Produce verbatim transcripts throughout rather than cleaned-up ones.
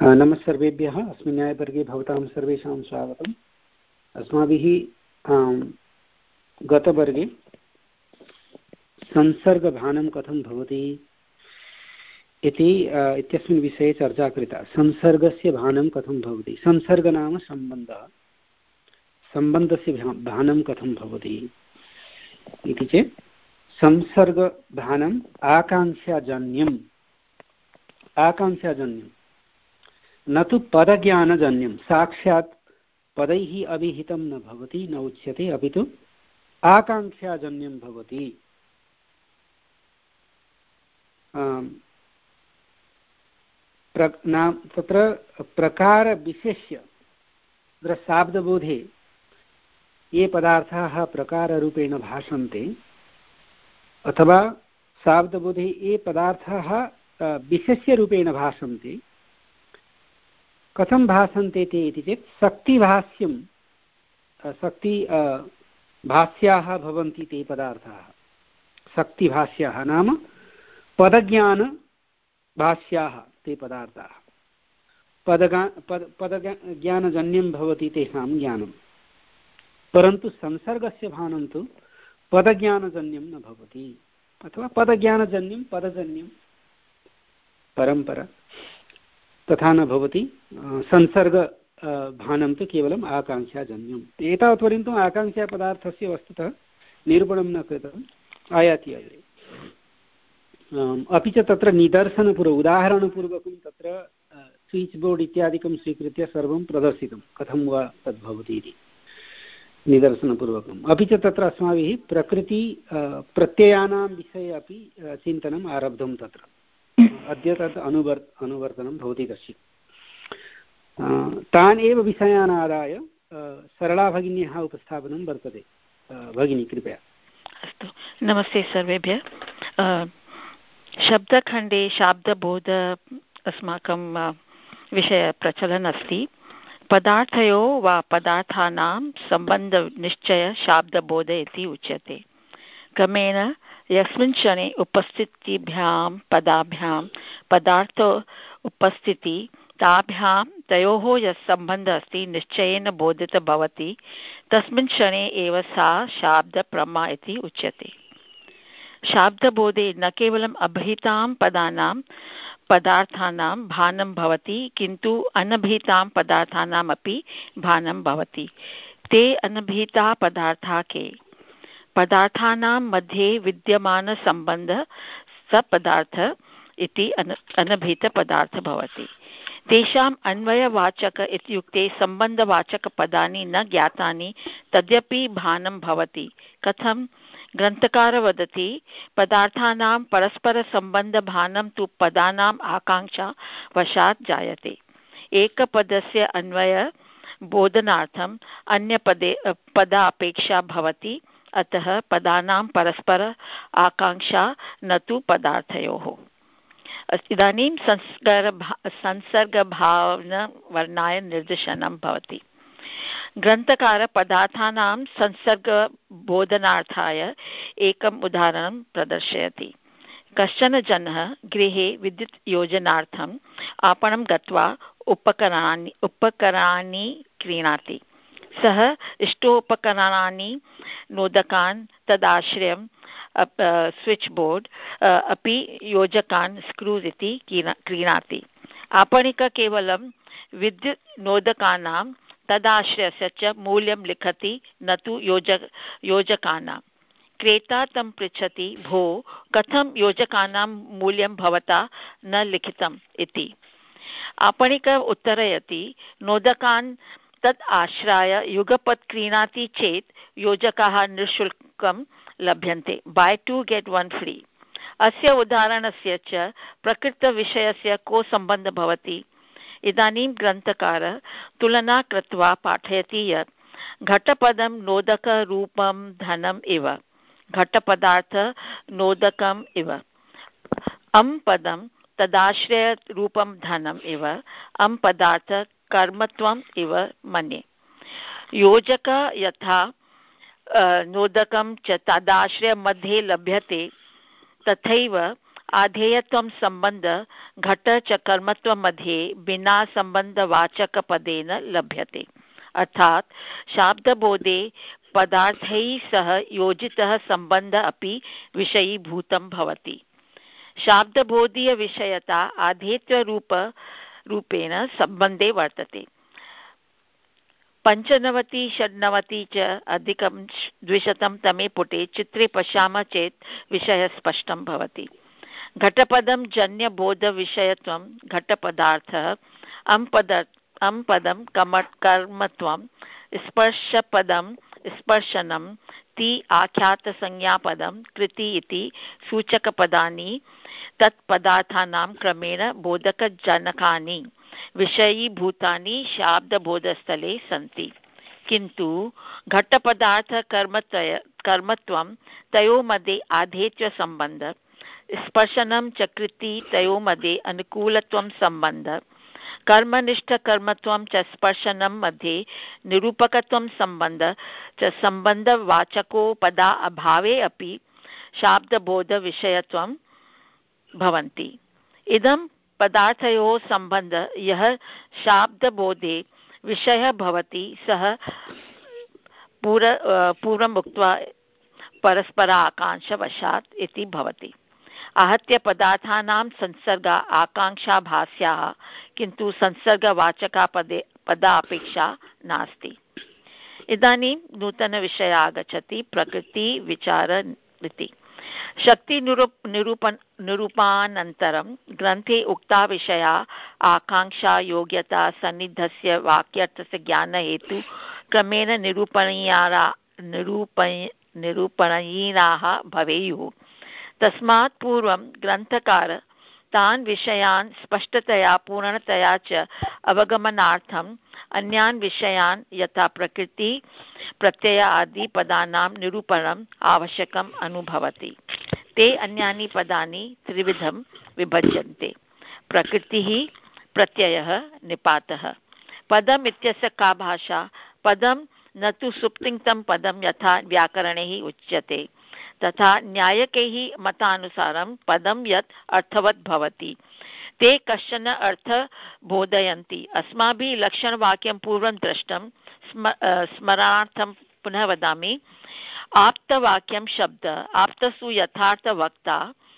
नमः सर्वेभ्यः। अस्मिन् न्यायवर्गे भवतां सर्वेषां स्वागतम्। अस्माभिः गतवर्गे संसर्गभानं कथं भवति इति इत्यस्मिन् विषये चर्चा कृता। संसर्गस्य भानं कथं भवति, संसर्ग नाम सम्बन्धः, सम्बन्धस्य भानं कथं भवति इति चेत् संसर्गभानम् आकाङ्क्षाजन्यम् आकाङ्क्षाजन्यं न तु पदज्ञानजन्यं। साक्षात् पदैः अभिहितं न भवति, न उच्यते, अपि तु आकाङ्क्षाजन्यं भवति। तत्र प्रकारविशेष्य तत्र शाब्दबोधे ये पदार्थाः प्रकाररूपेण भाषन्ते अथवा शाब्दबोधे ये पदार्थाः विशेष्यरूपेण भाषन्ते, कथं भाषन्ते ते इति चेत् शक्तिभाष्यं शक्ति भाष्याः भवन्ति ते पदार्थाः। शक्तिभाष्याः नाम पदज्ञानभाष्याः ते पदार्थाः। पदगा पद पदज्ञानजन्यं भवति तेषां ज्ञानं, परन्तु संसर्गस्य भानं तु पदज्ञानजन्यं न भवति, अथवा पदज्ञानजन्यं पदजन्यं परम्परा तथा न भवति। संसर्ग भानं तु केवलम् आकाङ्क्षाजन्यम्। एतावत्पर्यन्तम् आकाङ्क्षापदार्थस्य वस्तुतः निरूपणं न कृतम्, आयाति अग्रे। अपि च तत्र निदर्शनपूर्वकम् उदाहरणपूर्वकं तत्र स्विच् बोर्ड् इत्यादिकं स्वीकृत्य सर्वं प्रदर्शितं, कथं वा तद्भवति इति निदर्शनपूर्वकम्। अपि च तत्र अस्माभिः प्रकृति प्रत्ययानां विषये अपि चिन्तनम् आरब्धं। तत्र अद्य तत् अनुवर् अनुवर्तनं भवति तस्य। तान् एव विषयान् आदाय सरला भगिन्याः उपस्थापनं वर्तते। भगिनी कृपया। अस्तु, नमस्ते सर्वेभ्यः। शब्दखण्डे शाब्दबोध अस्माकं विषयप्रचलन् अस्ति। पदार्थयोः वा पदार्थानां सम्बन्धनिश्चय शाब्दबोध इति उच्यते। क्रमेण यस्मिन् क्षणे उपस्थितिभ्यां पदाभ्यां पदार्थो उपस्थिति ताभ्यां तयोः यः सम्बन्धः अस्ति निश्चयेन बोधितः भवति, तस्मिन् क्षणे एव सा शाब्दप्रमा इति उच्यते। शाब्दबोधे न केवलम् अभिहितां पदानां पदार्थानां भानं भवति, किन्तु अनभिहितां पदार्थानाम् अपि भानं भवति। ते अनभिहिताः पदार्थाः के? पदार्थानां मध्ये विद्यमानसम्बन्धः स पदार्थ इति अन अनभिहितपदार्थः भवति। तेषाम् अन्वयवाचक इत्युक्ते सम्बन्धवाचकपदानि न ज्ञातानि, तद्यपि भानं भवति। कथं? ग्रन्थकारः वदति, पदार्थानां परस्परसम्बन्धभानं तु पदानाम् आकाङ्क्षा वशात् जायते। एकपदस्य अन्वय बोधनार्थम् अन्यपदे पदापेक्षा भवति, अतः पदानां परस्पर आकाङ्क्षा न तु पदार्थयोः। इदानीं संस्कार संसर्गभावनवर्णाय निर्देशनं भवति। ग्रन्थकारः पदार्थानां संसर्गबोधनार्थाय एकम् उदाहरणं प्रदर्शयति। कश्चन जनः गृहे विद्युत् योजनार्थम् आपणं गत्वा उपकरणानि उपकरणानि क्रीणाति। सः इष्टोपकरणानि नोदकान् तदाश्रयं स्विच् बोर्ड् अपि योजकान् स्क्रूस् इति क्रीणाति। आपणिकः केवलं विद्युत् नोदकानां तदाश्रयस्य च मूल्यं लिखति, न तु योजक योजकानां। क्रेता तं पृच्छति, भो कथं योजकानां मूल्यं भवता न लिखितम् इति। आपणिकः उत्तरयति, नोदकान् तत् आश्राय युगपत् क्रीणाति चेत् योजकाः निःशुल्कं लभ्यन्ते, buy two get one free. अस्य उदाहरणस्य च प्रकृतविषयस्य को सम्बन्धः भवति? इदानीं ग्रन्थकारः तुलना कृत्वा पाठयति यत् घटपदं नोदकरूपं धनम् इव, घटपदार्थ नोदकम् इव। अं पदं तदाश्रयरूपं धनम् इव, अं पदार्थ कर्मत्वम् इव मन्ये। योजक यथा नोदकं च तदाश्रय मध्ये लभ्यते, तथैव आधेयत्वं सम्बन्ध घट च कर्मत्वं मध्ये विना सम्बन्धवाचकपदेन लभ्यते। अर्थात् शाब्दबोधे पदार्थैः सह योजितः सम्बन्धः अपि विषयीभूतं भवति। शाब्दबोधीयविषयता आधेयत्वरूप रूपेण सम्बन्धे वर्तते। पञ्चनवति षड्नवति च अधिकं द्विशतं तमे पुटे चित्रे पश्यामः चेत् विषयः स्पष्टं भवति। घटपदं जन्यबोधविषयत्वं घटपदार्थः, अम्पद अम्पदं कम कर्मत्वं, स्पर्शपदं स्पर्शनं, ति आख्यातसंज्ञापदं कृति इति सूचकपदानि तत्पदार्थानां क्रमेण बोधकजनकानि विषयीभूतानि शाब्दबोधस्थले सन्ति। किन्तु घटपदार्थ कर्मत्वय कर्मत्वं तयोः मध्ये आधेयत्वसम्बन्ध, स्पर्शनं च कृति तयोः मध्ये अनुकूलत्वं सम्बन्ध, कर्मनिष्ठकर्मत्वं च स्पर्शनं मध्ये निरूपकत्वं सम्बन्ध च सम्बन्धवाचको पदा अभावे अपि शाब्दबोधविषयत्वं भवन्ति। इदं पदार्थयोः सम्बन्ध यः शाब्दबोधे विषयः भवति सः पूर्व पूर्वम् उक्त्वा परस्परा आकाङ्क्षावशात् इति भवति। आहत्य पदार्थानां संसर्गा आकाङ्क्षाभास्याः, किन्तु संसर्गवाचका पदे पदापेक्षा नास्ति। इदानीं नूतनविषयः आगच्छति, प्रकृतिविचार इति। शक्तिनिरूप निरूपण निरूपानन्तरं ग्रन्थे उक्ता विषया आकाङ्क्षा योग्यता सन्निधस्य वाक्यार्थस्य ज्ञानहेतु क्रमेण निरूपणीयारा निरूपण निरूपणीयाः भवेयुः। तस्मात् पूर्वं ग्रन्थकार तान् विषयान् स्पष्टतया पूर्णतया च अवगमनार्थम् अन्यान् विषयान् यथा प्रकृति प्रत्यय आदि पदानां निरूपणम् आवश्यकम् अनुभवति। ते अन्यानि पदानि त्रिविधं विभज्यन्ते: प्रकृतिः, प्रत्ययः, निपातः। पदम् इत्यस्य का भाषा? पदं न तु सुप्तिङ्क्तं पदं यथा व्याकरणैः उच्यते, तथा न्यायकैः मतानुसारं पदं यत् अर्थवत् भवति ते कश्चन अर्थः बोधयन्ति। अस्माभिः लक्षणवाक्यं पूर्वं दृष्टं, स्म स्मरणार्थं पुनः वदामि। आप्तवाक्यं शब्द, आप्तसु यथार्थवक्ता,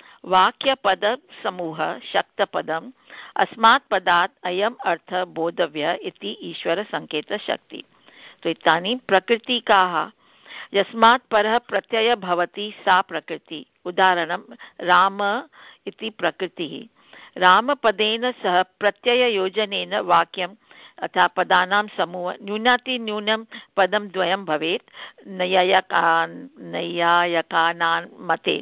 वाक्यपदसमूहः शक्तपदम्, अस्मात् पदात् अयम् अर्थः बोधव्यः इति ईश्वरसङ्केतशक्ति। तो इदानीं प्रकृतिकाः यस्मात् परः प्रत्ययः भवति सा प्रकृति। उदाहरणं राम इति प्रकृतिः। रामपदेन सह प्रत्यययोजनेन वाक्यम् अथवा पदानां समूह न्यूनातिन्यूनं पदं द्वयं भवेत् नैयायिका नैयायिकानां मते।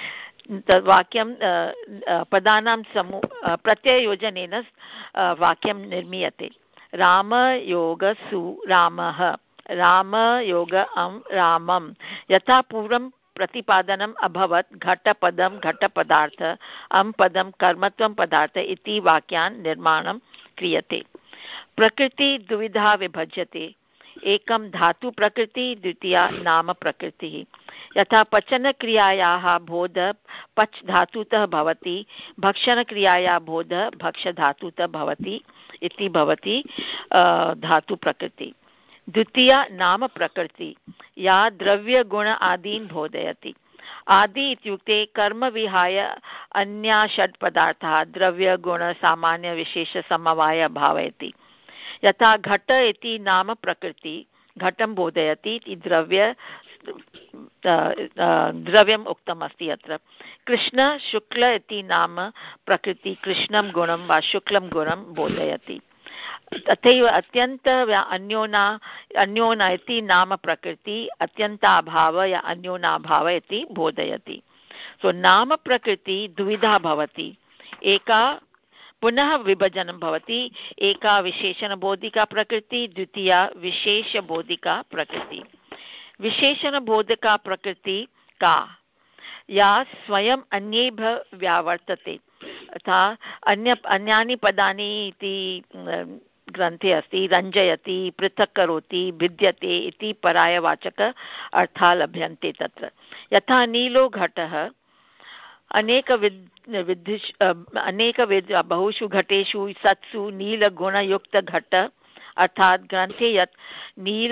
वाक्यं पदानां समूह प्रत्यययोजनेन वाक्यं निर्मीयते। रामयोगसु रामः, रामयोग अं रामं। यथा पूर्वं प्रतिपादनम् अभवत्, घटपदं घटपदार्थ, अं पदं कर्मत्वं पदार्थ इति वाक्यान् निर्माणं क्रियते। प्रकृति द्विधा विभज्यते: एकं धातु प्रकृति, द्वितीया नाम प्रकृतिः। यथा पचनक्रियायाः बोध पच् धातुतः भवति, भक्षणक्रियायाः बोध भक्ष धातुतः भवति इति भवति धातु प्रकृति। द्वितीया नाम प्रकृति, या द्रव्यगुण आदीन् बोधयति। आदि इत्युक्ते कर्म विहाय अन्या षड् पदार्थाः द्रव्यगुण सामान्य विशेष समवाय भावयति। यथा घट इति नाम प्रकृति घटं बोधयति इति द्रव्य द्रव्यम् उक्तम् अस्ति अत्र। कृष्ण शुक्ल इति नाम प्रकृति कृष्णं गुणं वा शुक्लं गुणं बोधयति। तथैव अत्यन्त अन्योना अन्योना इति नाम प्रकृति अत्यन्ताभाव या अन्योनाभाव इति बोधयति। सो नाम प्रकृति द्विधा भवति। एका पुनः विभजनं भवति, एका विशेषणबोधिका प्रकृति, द्वितीया विशेषबोधिका प्रकृति। विशेषणबोधिका प्रकृति का? या स्वयं अन्येभ्यः व्यावर्तते। तथा अन्य अन्यानि पदानि इति ग्रन्थे अस्ति। रञ्जयति, पृथक् करोति, भिद्यते इति पर्यायवाचक अर्थाः लभ्यन्ते तत्र। यथा नीलो घटः, अनेकविध विद्धिष् अनेकविध बहुषु घटेषु सत्सु नीलगुणयुक्तघट अर्थात् ग्रन्थे यत् नील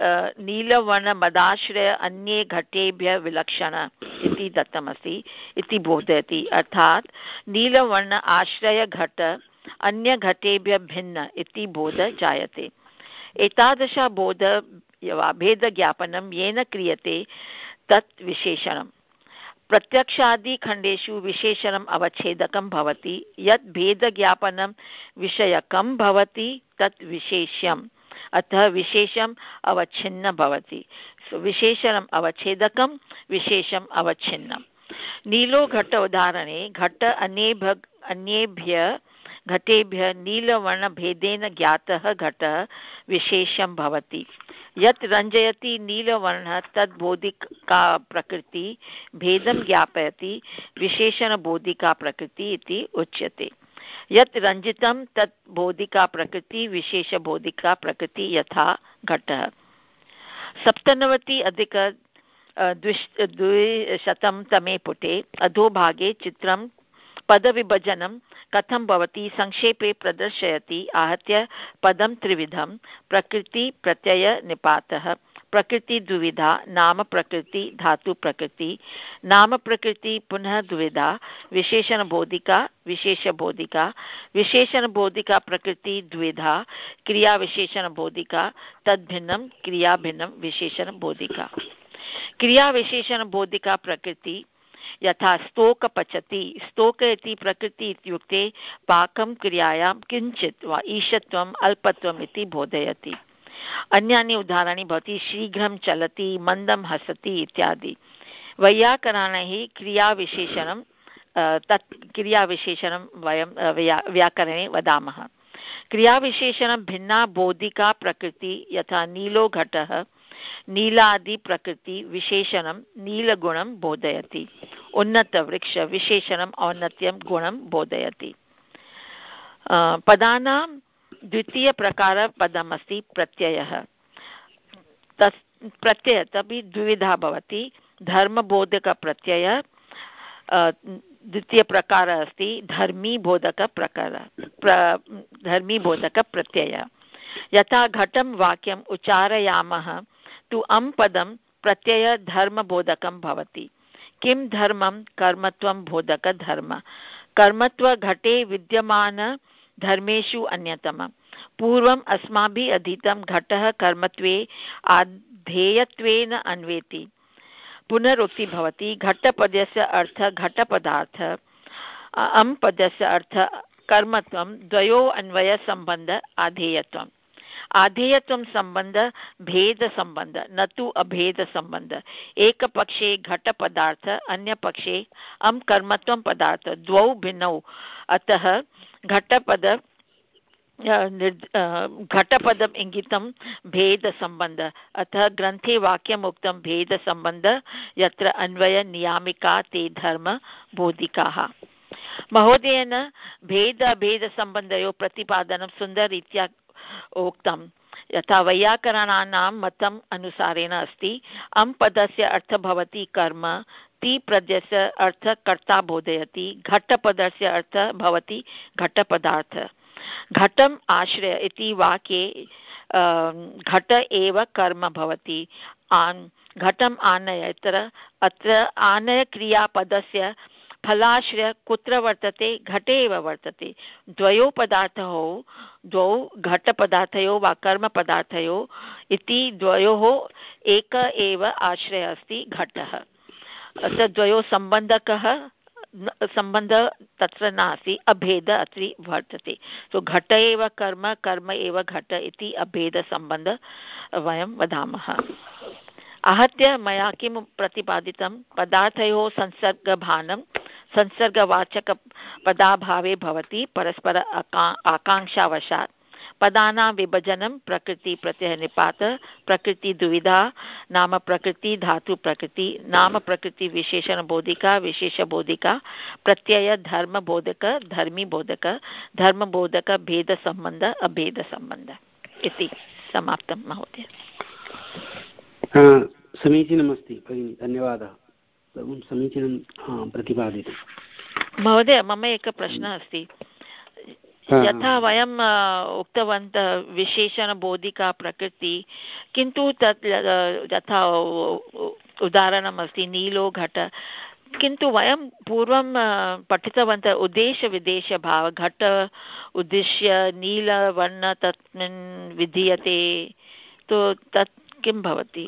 नीलवर्णमदाश्रय अन्ये घटेभ्यः विलक्षण इति दत्तमस्ति इति बोधयति। अर्थात् नीलवर्ण आश्रय घट अन्यघटेभ्यः भिन्न इति बोध जायते। एतादृश बोध वा भेदज्ञापनं येन क्रियते तत् विशेषणं। प्रत्यक्षादिखण्डेषु विशेषणम् अवच्छेदकं भवति, यत् भेदज्ञापनं विषयकं भवति तत् विशेष्यम्, अतः विशेषम् अवच्छिन्नं भवति। विशेषणम् अवच्छेदकं, विशेषम् अवच्छिन्नं। नीलो घट उदाहरणे घट अन्येभ्यः अन्येभ्यः घटेभ्यः नीलवर्णभेदेन ज्ञातः घटः विशेषं भवति। यत् रञ्जयति नीलवर्णः तद् बोधिका प्रकृति भेदं ज्ञापयति, विशेषणबोधिका प्रकृति इति उच्यते। यत् रञ्जितं तत् बोधिका प्रकृति विशेषबोधिका प्रकृति यथा घटः। सप्तनवति अधिक द्विश द्विशतं तमे पुटे अधोभागे चित्रं पदविभजनं कथं भवति संक्षेपे प्रदर्शयति। आहत्य पदं त्रिविधं प्रकृति प्रत्यय निपातः। प्रकृति द्विविधा, नाम प्रकृति धातु प्रकृति। नाम प्रकृति पुनः द्विविधा, विशेषणबोधिका विशेषबोधिका। विशेषणबोधिका प्रकृति द्विविधा, क्रिया विशेषणबोधिका तद्भिन्नं क्रिया भिन्नं विशेषणबोधिका। क्रिया विशेषणबोधिका प्रकृति यथा स्तोक पचति। स्तोक इति प्रकृति इत्युक्ते पाकं क्रियायां किञ्चित् वा ईशत्वम् अल्पत्वम् इति बोधयति। अन्यानि उदाहरणानि भवति शीघ्रं चलति, मन्दं हसति इत्यादि। वैयाकरणैः क्रियाविशेषणं तत् क्रियाविशेषणं वयं व्याकरणे वदामः। क्रियाविशेषणं भिन्ना बोधिका प्रकृति यथा नीलो घटः नीलादि प्रकृति विशेषणं नीलगुणं बोधयति। उन्नतवृक्ष विशेषणम् औन्नत्यं गुणं बोधयति। पदानां द्वितीयप्रकारपदमस्ति प्रत्ययः। तस् प्रत्ययः अपि द्विविधा भवति। धर्मबोधकप्रत्ययः द्वितीयप्रकारः अस्ति धर्मीबोधकप्रकारः प्र धर्मीबोधकप्रत्ययः। यथा घटं वाक्यम् उच्चारयामः तु अं पदं प्रत्यय धर्मबोधकं भवति। किं धर्मं कर्मत्वं बोधकधर्म। कर्मत्व घटे विद्यमान धर्मेषु अन्यतमः। पूर्वम् अस्माभिः अधीतं घटः कर्मत्वे आधेयत्वेन अन्वेति। पुनरुक्ति भवति घटपदस्य अर्थः घटपदार्थः, अं पदस्य अर्थः कर्मत्वं, द्वयोः अन्वयसम्बन्ध आधेयत्वम्। आधेयत्वं संबंध भेद संबंध न तु अभेद संबंध। एक पक्षे घट पदार्थ अन्य पक्षे अम कर्मत्वं पदार्थ द्वौ भिन्नौ। अतः घटपद घटपदम् इंगितं भेद संबंध। अतः ग्रंथे वाक्यम् उक्तं भेद संबंध यत्र अन्वय नियामिका ते धर्म बोधिकाः। महोदयेन भेद अभेद संबंधयोः प्रतिपादनं सुन्दररीत्या उक्तं। यथा वैयाकरणानां मतम् अनुसारेण अस्ति। अं पदस्य अर्थः भवति कर्म, ति पदस्य अर्थः कर्ता बोधयति, घटपदस्य अर्थः भवति घटपदार्थः। घटम् आश्रय इति वाक्ये घट एव कर्म भवति। आन् घटम् आनय इत्यत्र अत्र आनय क्रियापदस्य फलाश्रय कुत्र वर्तते घटे एव वर्तते। द्वयोः पदार्थयोः द्वौ घटपदार्थयोः वा कर्मपदार्थयोः इति द्वयोः एक एव आश्रयः अस्ति घटः। अत्र द्वयोः सम्बन्धकः सम्बन्धः तत्र नास्ति, अभेद अत्र वर्तते। सो घट एव कर्म, कर्म एव घट इति अभेदसम्बन्धः वयं वदामः। आहत्य मया किं प्रतिपादितं पदार्थयोः संसर्गभानं संसर्गवाचक पदाभावे भवति परस्पर आकांक्षावशात्। पदानां विभजनं प्रकृति प्रत्यय निपात। प्रकृति द्विविधा, नाम प्रकृति धातु प्रकृति। नाम प्रकृति विशेषण बोधिका विशेषबोधिका। प्रत्यय धर्म बोधक धर्मी बोधक। धर्म बोधक भेद संबंध अभेद संबंध इति समाप्तं महोदय। समीचीनमस्ति भगिनी, धन्यवादः। सर्वं समीचीनं प्रतिपादितं। महोदय, मम एकः प्रश्नः अस्ति। यथा वयम् उक्तवन्तः विशेषणबोधिका प्रकृति, किन्तु तत् यथा उदाहरणमस्ति नीलो घट, किन्तु वयं पूर्वं पठितवन्तः उद्देशविदेशभाव, घट उद्दिश्य नीलवर्ण तस्मिन् विधीयते, तो तत् किं भवति?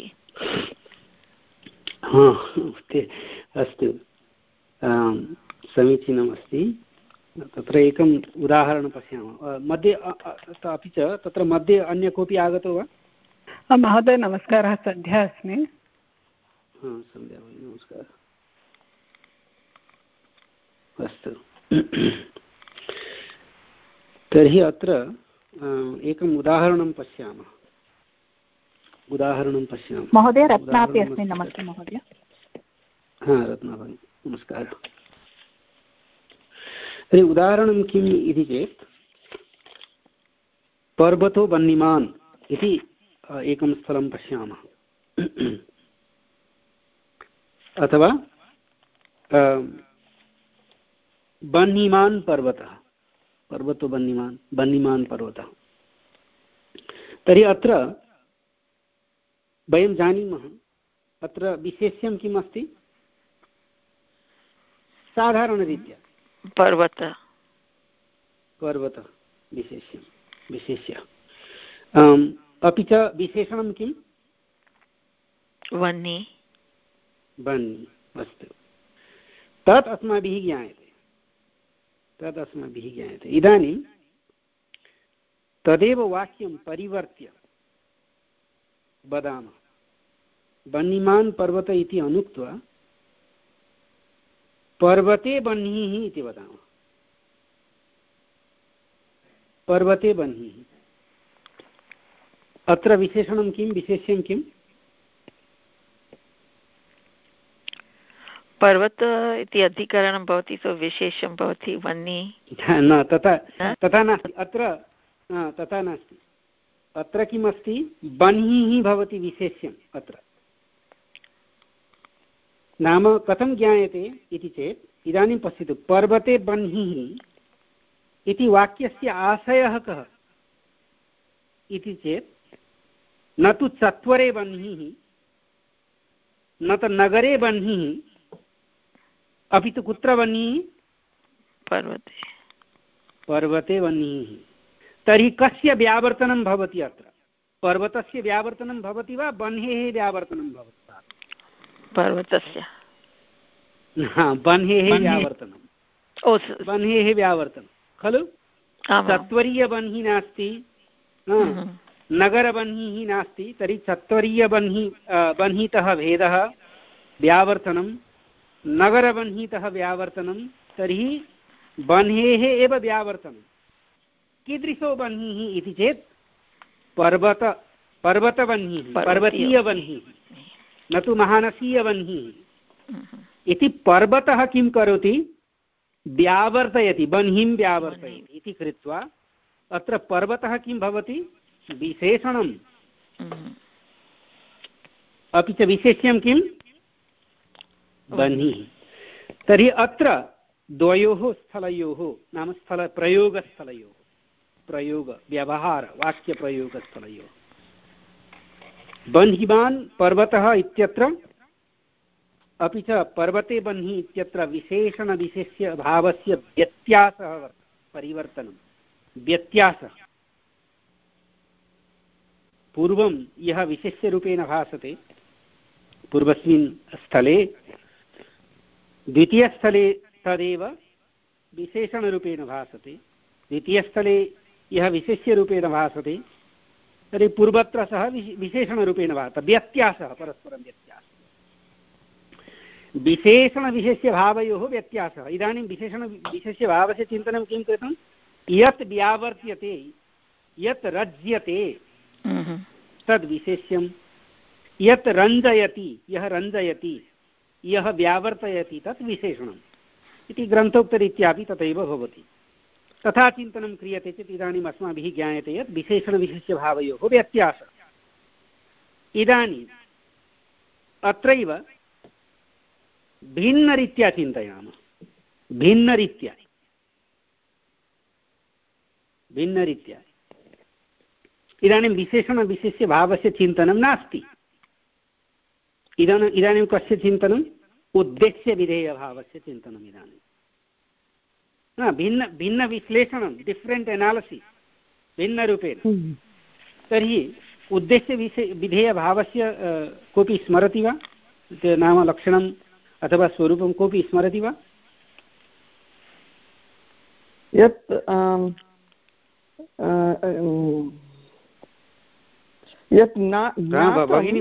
अस्तु, समीचीनमस्ति। तत्र एकम् उदाहरणं पश्यामः। मध्ये अपि च तत्र मध्ये अन्य कोऽपि आगतो वा? महोदय नमस्कारः, सन्ध्या अस्मि। सन्ध्या नमस्कारः। अस्तु, तर्हि अत्र एकम् उदाहरणं पश्यामः उदाहरणं पश्यामः महोदय, रत्नापि अस्मि। नमस्ते महोदय। हा, रत्ना भगिनी नमस्कारः। तर्हि उदाहरणं किम् इति चेत्, पर्वतो वह्निमान् इति एकं स्थलं पश्यामः, अथवा वह्निमान् पर्वतः, पर्वतो वह्निमान् वह्निमान् पर्वतः। तर्हि अत्र वयं जानीमः अत्र विशेष्यं किम् अस्ति? साधारणरीत्या पर्वत पर्वत विशेष्यं विशेष्य। अपि च विशेषणं किं? वह्नि वह्नि। अस्तु, तत् अस्माभिः ज्ञायते तत् अस्माभिः ज्ञायते इदानीं तदेव वाक्यं परिवर्त्य वदामः। वह्निमान् पर्वत इति अनुक्त्वा पर्वते वह्निः इति वदामः। पर्वते वह्निः, अत्र विशेषणं किं, विशेष्यं किम्? पर्वत इति अधिकरणं भवति, सो विशेषं भवति वह्नि। न, तथा तथा नास्ति अत्र, तथा नास्ति। अत्र किमस्ति? वह्निः भवति विशेष्यम्। अत्र नाम कथं ज्ञायते इति चेत्, इदानीं पश्यतु, पर्वते वह्निः इति वाक्यस्य आशयः कः इति चेत्, न तु चत्वरे वह्निः, न तु नगरे वह्निः, अपि तु कुत्र वह्निः? पर्वते पर्वते वह्निः। तर्हि कस्य व्यावर्तनं भवति अत्र? पर्वतस्य व्यावर्तनं भवति वा वह्नेः व्यावर्तनं भवति वा? पर्वतस्य। वह्नेः व्यावर्तनं, वह्नेः व्यावर्तनं खलु? चत्वरीयवह्निः नास्ति, नगरवह्निः नास्ति। तर्हि चत्वरीयवह्नि वह्नितः भेदः व्यावर्तनं, नगरवह्नितः व्यावर्तनं, तर्हि वह्नेः एव व्यावर्तनं। कीदृशो वह्निः इति चेत् पर्वत पर्वतवह्निः, पर्वतीयवह्निः, न तु महानसीयवह्निः। इति पर्वतः किं करोति? व्यावर्तयति, वह्निं व्यावर्तयति इति कृत्वा अत्र पर्वतः किं भवति? विशेषणम्। अपि च विशेष्यं किं? वह्निः। तर्हि अत्र द्वयोः स्थलयोः, नाम स्थल प्रयोगस्थलयोः, प्रयोग व्यवहार वाक्यप्रयोगस्थलयोः, वह्निमान् पर्वतः इत्यत्र, अपि च पर्वते वह्निः इत्यत्र विशेषणविशेष्य भावस्य व्यत्यासः वर्तते, परिवर्तनं, व्यत्यासः। पूर्वं यः विशेष्यरूपेण भासते पूर्वस्मिन् स्थले, द्वितीयस्थले तदेव विशेषणरूपेण भासते। द्वितीयस्थले यः विशेष्यरूपेण भासते, तर्हि पूर्वत्र सः विशेषणरूपेण भासते। व्यत्यासः, परस्परं व्यत्यासः, विशेषणविशेष्यभावयोः व्यत्यासः। इदानीं विशेषणविशेष्यभावस्य चिन्तनं किं कृतं? यत् व्यावर्त्यते, यत् रज्यते तद् विशेष्यं, यत् रञ्जयति, यः रञ्जयति, यः व्यावर्तयति तत् विशेषणम् इति ग्रन्थोक्तरीत्यापि तथैव भवति। तथा चिन्तनं क्रियते चेत् इदानीम् अस्माभिः ज्ञायते यत् विशेषणविशेष्यभावयोः व्यत्यासः। इदानीम् अत्रैव भिन्नरीत्या चिन्तयामः, भिन्नरीत्या भिन्नरीत्या इदानीं विशेषणविशेष्यभावस्य चिन्तनं नास्ति। इदानीम् इदानीं कस्य चिन्तनम्? उद्देश्यविधेयभावस्य चिन्तनम्। इदानीं न भिन्न भिन्नविश्लेषणं, डिफ्रेण्ट् एनालिसिस्, भिन्नरूपेण। तर्हि उद्देश्यविषय विधेयभावस्य कोऽपि स्मरति वा? नाम लक्षणम् अथवा स्वरूपं कोऽपि स्मरति वा? यत् यत् भगिनी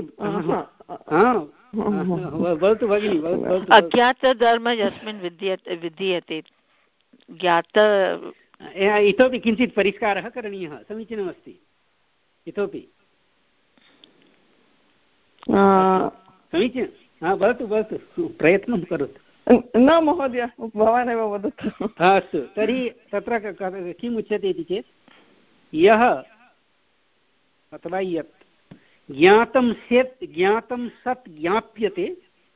वदतु भगिनी। अज्ञातधर्म यस्मिन् विद्यते विद्यते ज्ञात। इतोपि किञ्चित् परिष्कारः करणीयः, समीचीनमस्ति। इतोपि समीचीनं, वदतु वदतु, प्रयत्नं करोतु। न महोदय, भवानेव वदतु। अस्तु, तर्हि तत्र किम् उच्यते इति चेत् यः अथवा यत् ज्ञातं चेत् ज्ञातं सत् ज्ञाप्यते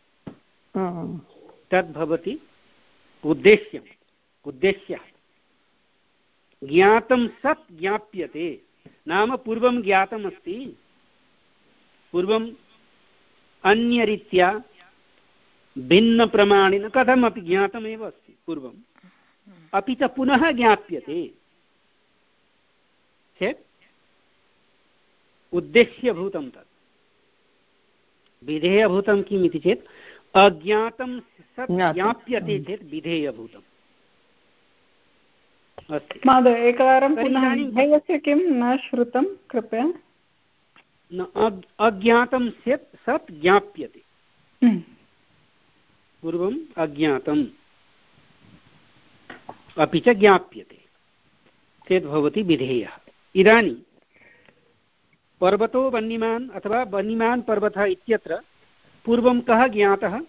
तद् भवति उद्देश्यम्, उद्देश्यः। ज्ञातं सत् ज्ञाप्यते नाम पूर्वं ज्ञातमस्ति, पूर्वं अन्यरीत्या भिन्नप्रमाणेन कथमपि ज्ञातमेव अस्ति पूर्वम्, अपि च पुनः ज्ञाप्यते चेत् उद्देश्यभूतं तत्। विधेयभूतं किम् इति चेत् अज्ञातं सत् ज्ञाप्यते चेत् विधेयभूतम् अस्ति। महोदय एकवारं पुनः विधेयस्य किं न श्रुतं कृपया? अज्ञातं चेत् सत् ज्ञाप्यते, पूर्वम् अज्ञातम् अपि च ज्ञाप्यते चेत् भवति विधेयः। इदानीं पर्वतो वह्निमान् अथवा वह्निमान् पर्वतः इत्यत्र पूर्वं कः ज्ञातः?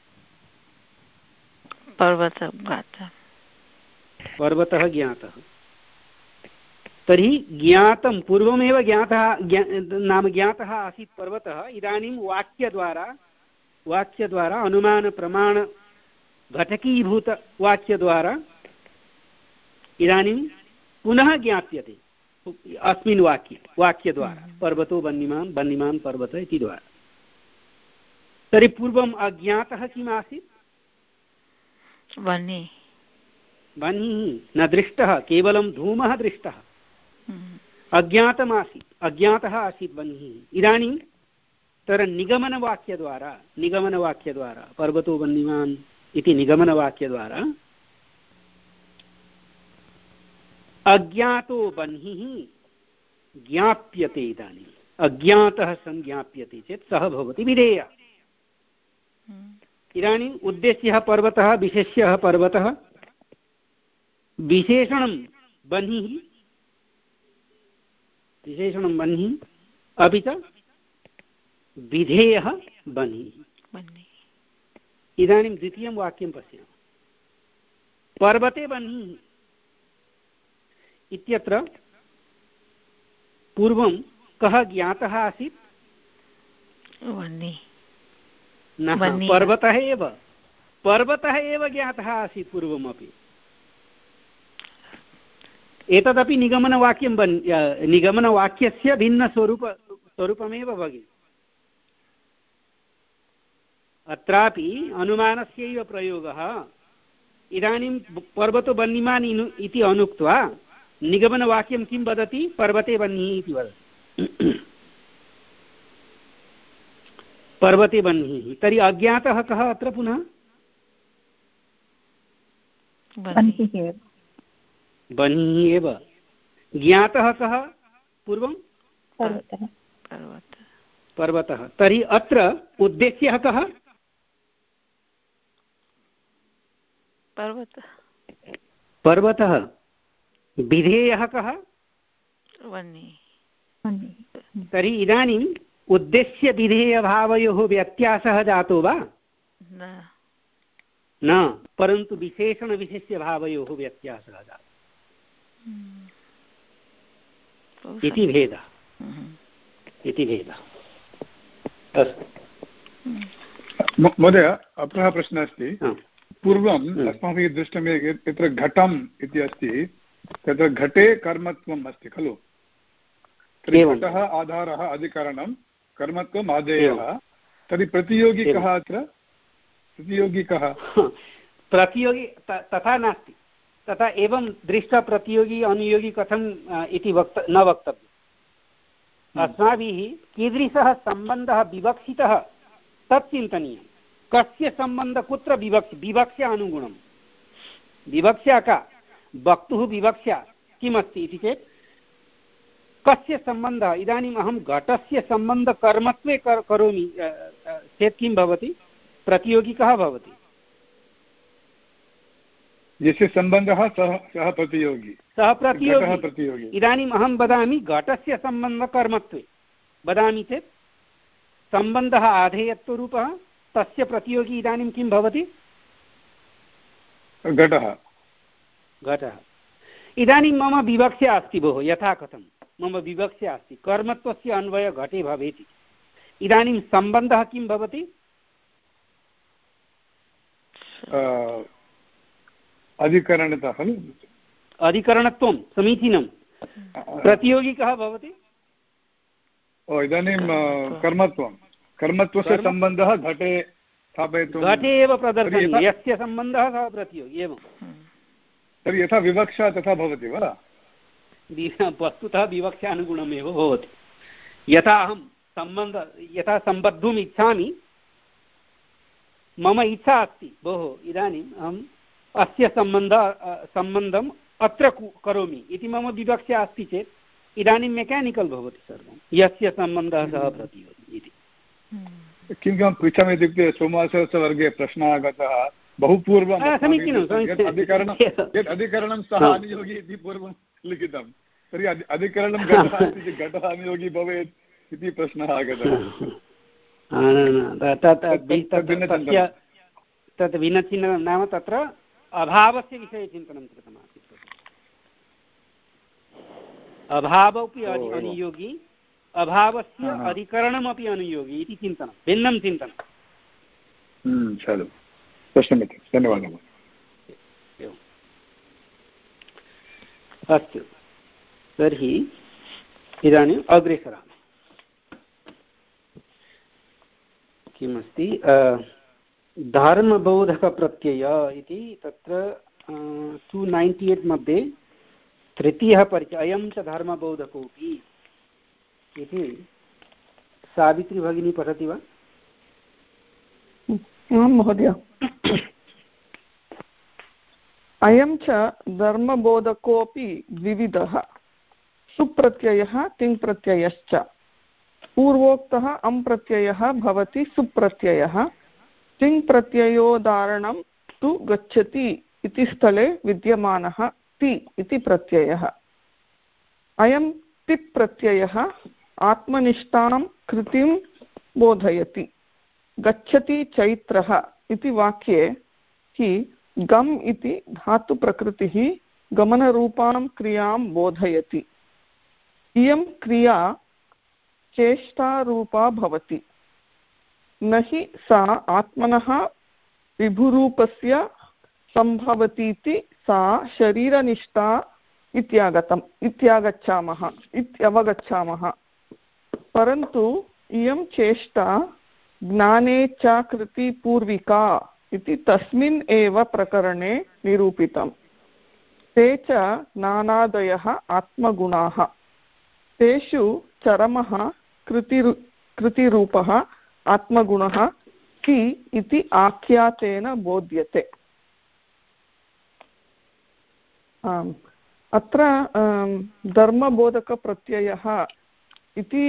पर्वतः ज्ञातः। पर्वतः ज्ञातः। तर्हि ज्ञातं पूर्वमेव ज्ञातः ज्ञा, नाम ज्ञातः आसीत् पर्वतः। इदानीं वाक्यद्वारा वाक्यद्वारा अनुमानप्रमाण घटकीभूतवाक्यद्वारा इदानीं पुनः ज्ञाप्यते अस्मिन् वाक्ये वाक्यद्वारा पर्वतो वह्निमान् वह्निमान् पर्वत इति द्वारा। तर्हि पूर्वम् अज्ञातः किम् आसीत्? वह्निः। वह्निः न दृष्टः, केवलं धूमः दृष्टः, अज्ञातमासीत्, अज्ञातः आसीत् वह्निः। इदानीं तत्र निगमनवाक्यद्वारा निगमनवाक्यद्वारा पर्वतो वह्निमान् इति निगमनवाक्यद्वारा अज्ञातो वह्निः ज्ञाप्यते। इदानीम् अज्ञातः सन् ज्ञाप्यते चेत् सः भवति विधेयः। इदानीम् उद्देश्यः पर्वतः, विशेष्यः पर्वतः, विशेषणं वह्निः, विशेषणं वह्निः अपि च विधेयः वह्निः। इदानीं द्वितीयं वाक्यं पश्यामः। पर्वते वह्निः इत्यत्र पूर्वं कः ज्ञातः आसीत्? वह्निः। न, पर्वतः एव, पर्वतः एव ज्ञातः आसीत् पूर्वमपि। एतदपि निगमनवाक्यं निगमनवाक्यस्य भिन्नस्वरूप स्वरूपमेव भगिनि। अत्रापि अनुमानस्यैव प्रयोगः। इदानीं पर्वतो वह्निमान् इति अनुक्त्वा निगमनवाक्यं किं वदति? पर्वते वह्निः इति वदति। पर्वते वह्निः। तर्हि अज्ञातः कः अत्र पुनः? वह्निः एव। ज्ञातः कः पूर्वं? पर्वतः। तर्हि अत्र उद्देश्यः कः? पर्वतः। पर्वतः। विधेयः कः? वह्निः। तर्हि इदानीम् उद्देश्यविधेयभावयोः व्यत्यासः जातो वा? न, न, परन्तु विशेषणविशेष्यभावयोः व्यत्यासः जातः इति भेदः, इति भेदः। अस्तु। महोदय अपरः प्रश्नः अस्ति। पूर्वम् अस्माभिः दृष्टं यत्र घटम् इति अस्ति तत्र घटे कर्मत्वम् अस्ति खलु। तर्हि घटः आधारः अधिकरणं कर्मत्वम् आदेयः। तर्हि प्रतियोगी कः अत्र? प्रतियोगी कः? प्रतियोगी तथा नास्ति। तथा एवं दृष्टा प्रतियोगी अनुयोगी कथम् इति वक्त न वक्तव्यम्। अस्माभिः कीदृशः सम्बन्धः विवक्षितः तत् चिन्तनीयं। कस्य सम्बन्धः कुत्र विवक्ष विवक्षा अनुगुणं विवक्षा का वक्तुः विवक्षा किमस्ति इति चेत् कस्य सम्बन्धः। इदानीम् अहं घटस्य सम्बन्धकर्मत्वे करोमि चेत् किं भवति? प्रतियोगी कः भवति? यस्य सम्बन्धः सः सः प्रतियोगी सः प्रतियोगी। इदानीम् अहं वदामि घटस्य सम्बन्धकर्मत्वे वदामि चेत् सम्बन्धः आधेयत्वरूपः तस्य प्रतियोगी इदानीं किं भवति? घटः। घटः। इदानीं मम विवक्षा अस्ति भोः यथा कथं मम विवक्षा अस्ति कर्मत्वस्य अन्वयः घटे भवेत्। इदानीं सम्बन्धः किं भवति? अधिकरणतः खलु। अधिकरणत्वं समीचीनं। प्रतियोगी कः भवति? ओ इदानीं कर्मत्वं कर्मत्वस्य सम्बन्धः घटे स्थापयितुं घटे एव प्रदर्शनीयः। यस्य सम्बन्धः सः प्रतियोगी एवं। तर्हि यथा विवक्षा तथा भवति वा? वस्तुतः विवक्षानुगुणमेव भवति। यथा अहं सम्बन्ध यथा सम्बद्धुम् इच्छामि मम इच्छा अस्ति भोः इदानीम् अहम् अस्य सम्बन्ध सम्बन्धम् अत्र करोमि इति मम विवक्षा अस्ति चेत् इदानीं मेकानिकल् भवति सर्वं। यस्य सम्बन्धः सः प्रतियोगी इति। किं किं पृच्छामि इत्युक्ते सोमवासरस्य वर्गे प्रश्नः आगतः बहु पूर्वं यत् अधिकरणं यत् अधिकरणं सः अनुयोगी इति पूर्वं लिखितं। तर्हि अधिकरणं घटः इति घटः अनुयोगी भवेत् इति प्रश्नः आगतः। तत् भिन्नचिन्तनं नाम तत्र अभावस्य विषये चिन्तनं कृतमासीत्। अभावोऽपि अनुयोगी अभावस्य अधिकरणमपि अनुयोगी इति चिन्तनं भिन्नं चिन्तनं। धन्यवादः। अस्तु तर्हि इदानीम् अग्रे सरामः। किमस्ति धर्मबोधकप्रत्यय इति तत्र टु नैन्टि एट् मध्ये तृतीयः परिचयः अयं च धर्मबोधकोऽपि इति सावित्री भगिनी पठति वा? आं महोदय। अयं च धर्मबोधकोऽपि द्विविधः सुप्रत्ययः तिङ्प्रत्ययश्च। पूर्वोक्तः अं प्रत्ययः भवति सुप्रत्ययः। तिङ्प्रत्ययोदाहरणं तु गच्छति इति स्थले विद्यमानः ति इति प्रत्ययः। अयं तिप् प्रत्ययः आत्मनिष्ठां कृतिं बोधयति। गच्छति चैत्रः इति वाक्ये हि गम् इति धातुप्रकृतिः गमनरूपां क्रियां बोधयति। इयं क्रिया चेष्टारूपा भवति। न हि सा आत्मनः विभुरूपस्य सम्भवतीति सा शरीरनिष्ठा इत्यागतम् इत्यागच्छामः इत्यवगच्छामः। परन्तु इयं चेष्टा ज्ञानेच्छाकृति पूर्विका इति तस्मिन् एव प्रकरणे निरूपितम्। ते च नानादयः आत्मगुणाः। तेषु चरमः कृतिरु कृतिरूपः आत्मगुणः कि इति आख्यातेन बोध्यते। अत्र धर्मबोधकप्रत्ययः इति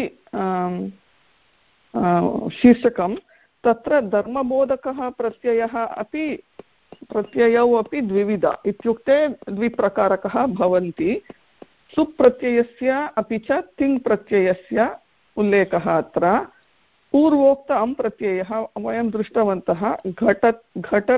शीर्षकं। तत्र धर्मबोधकः प्रत्ययः अपि प्रत्ययौ अपि द्विविध इत्युक्ते द्विप्रकारकः भवन्ति। सुप्रत्ययस्य अपि च तिङ् प्रत्ययस्य उल्लेखः अत्र। पूर्वोक्त अं प्रत्ययः वयं दृष्टवन्तः। घट घट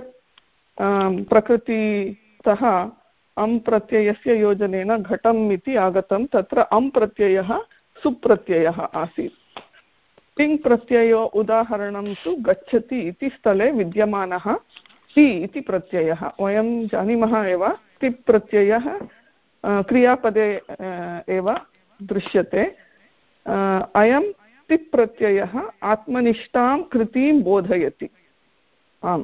प्रकृतितः अं प्रत्ययस्य योजनेन घटम् इति आगतं। तत्र अं प्रत्ययः सुप्रत्ययः आसीत्। तिङ् प्रत्ययो उदाहरणं तु गच्छति इति स्थले विद्यमानः ति इति प्रत्ययः। वयं जानीमः एव तिप् प्रत्ययः क्रियापदे एव दृश्यते। अयं तिप् प्रत्ययः आत्मनिष्ठां कृतिं बोधयति। आम्,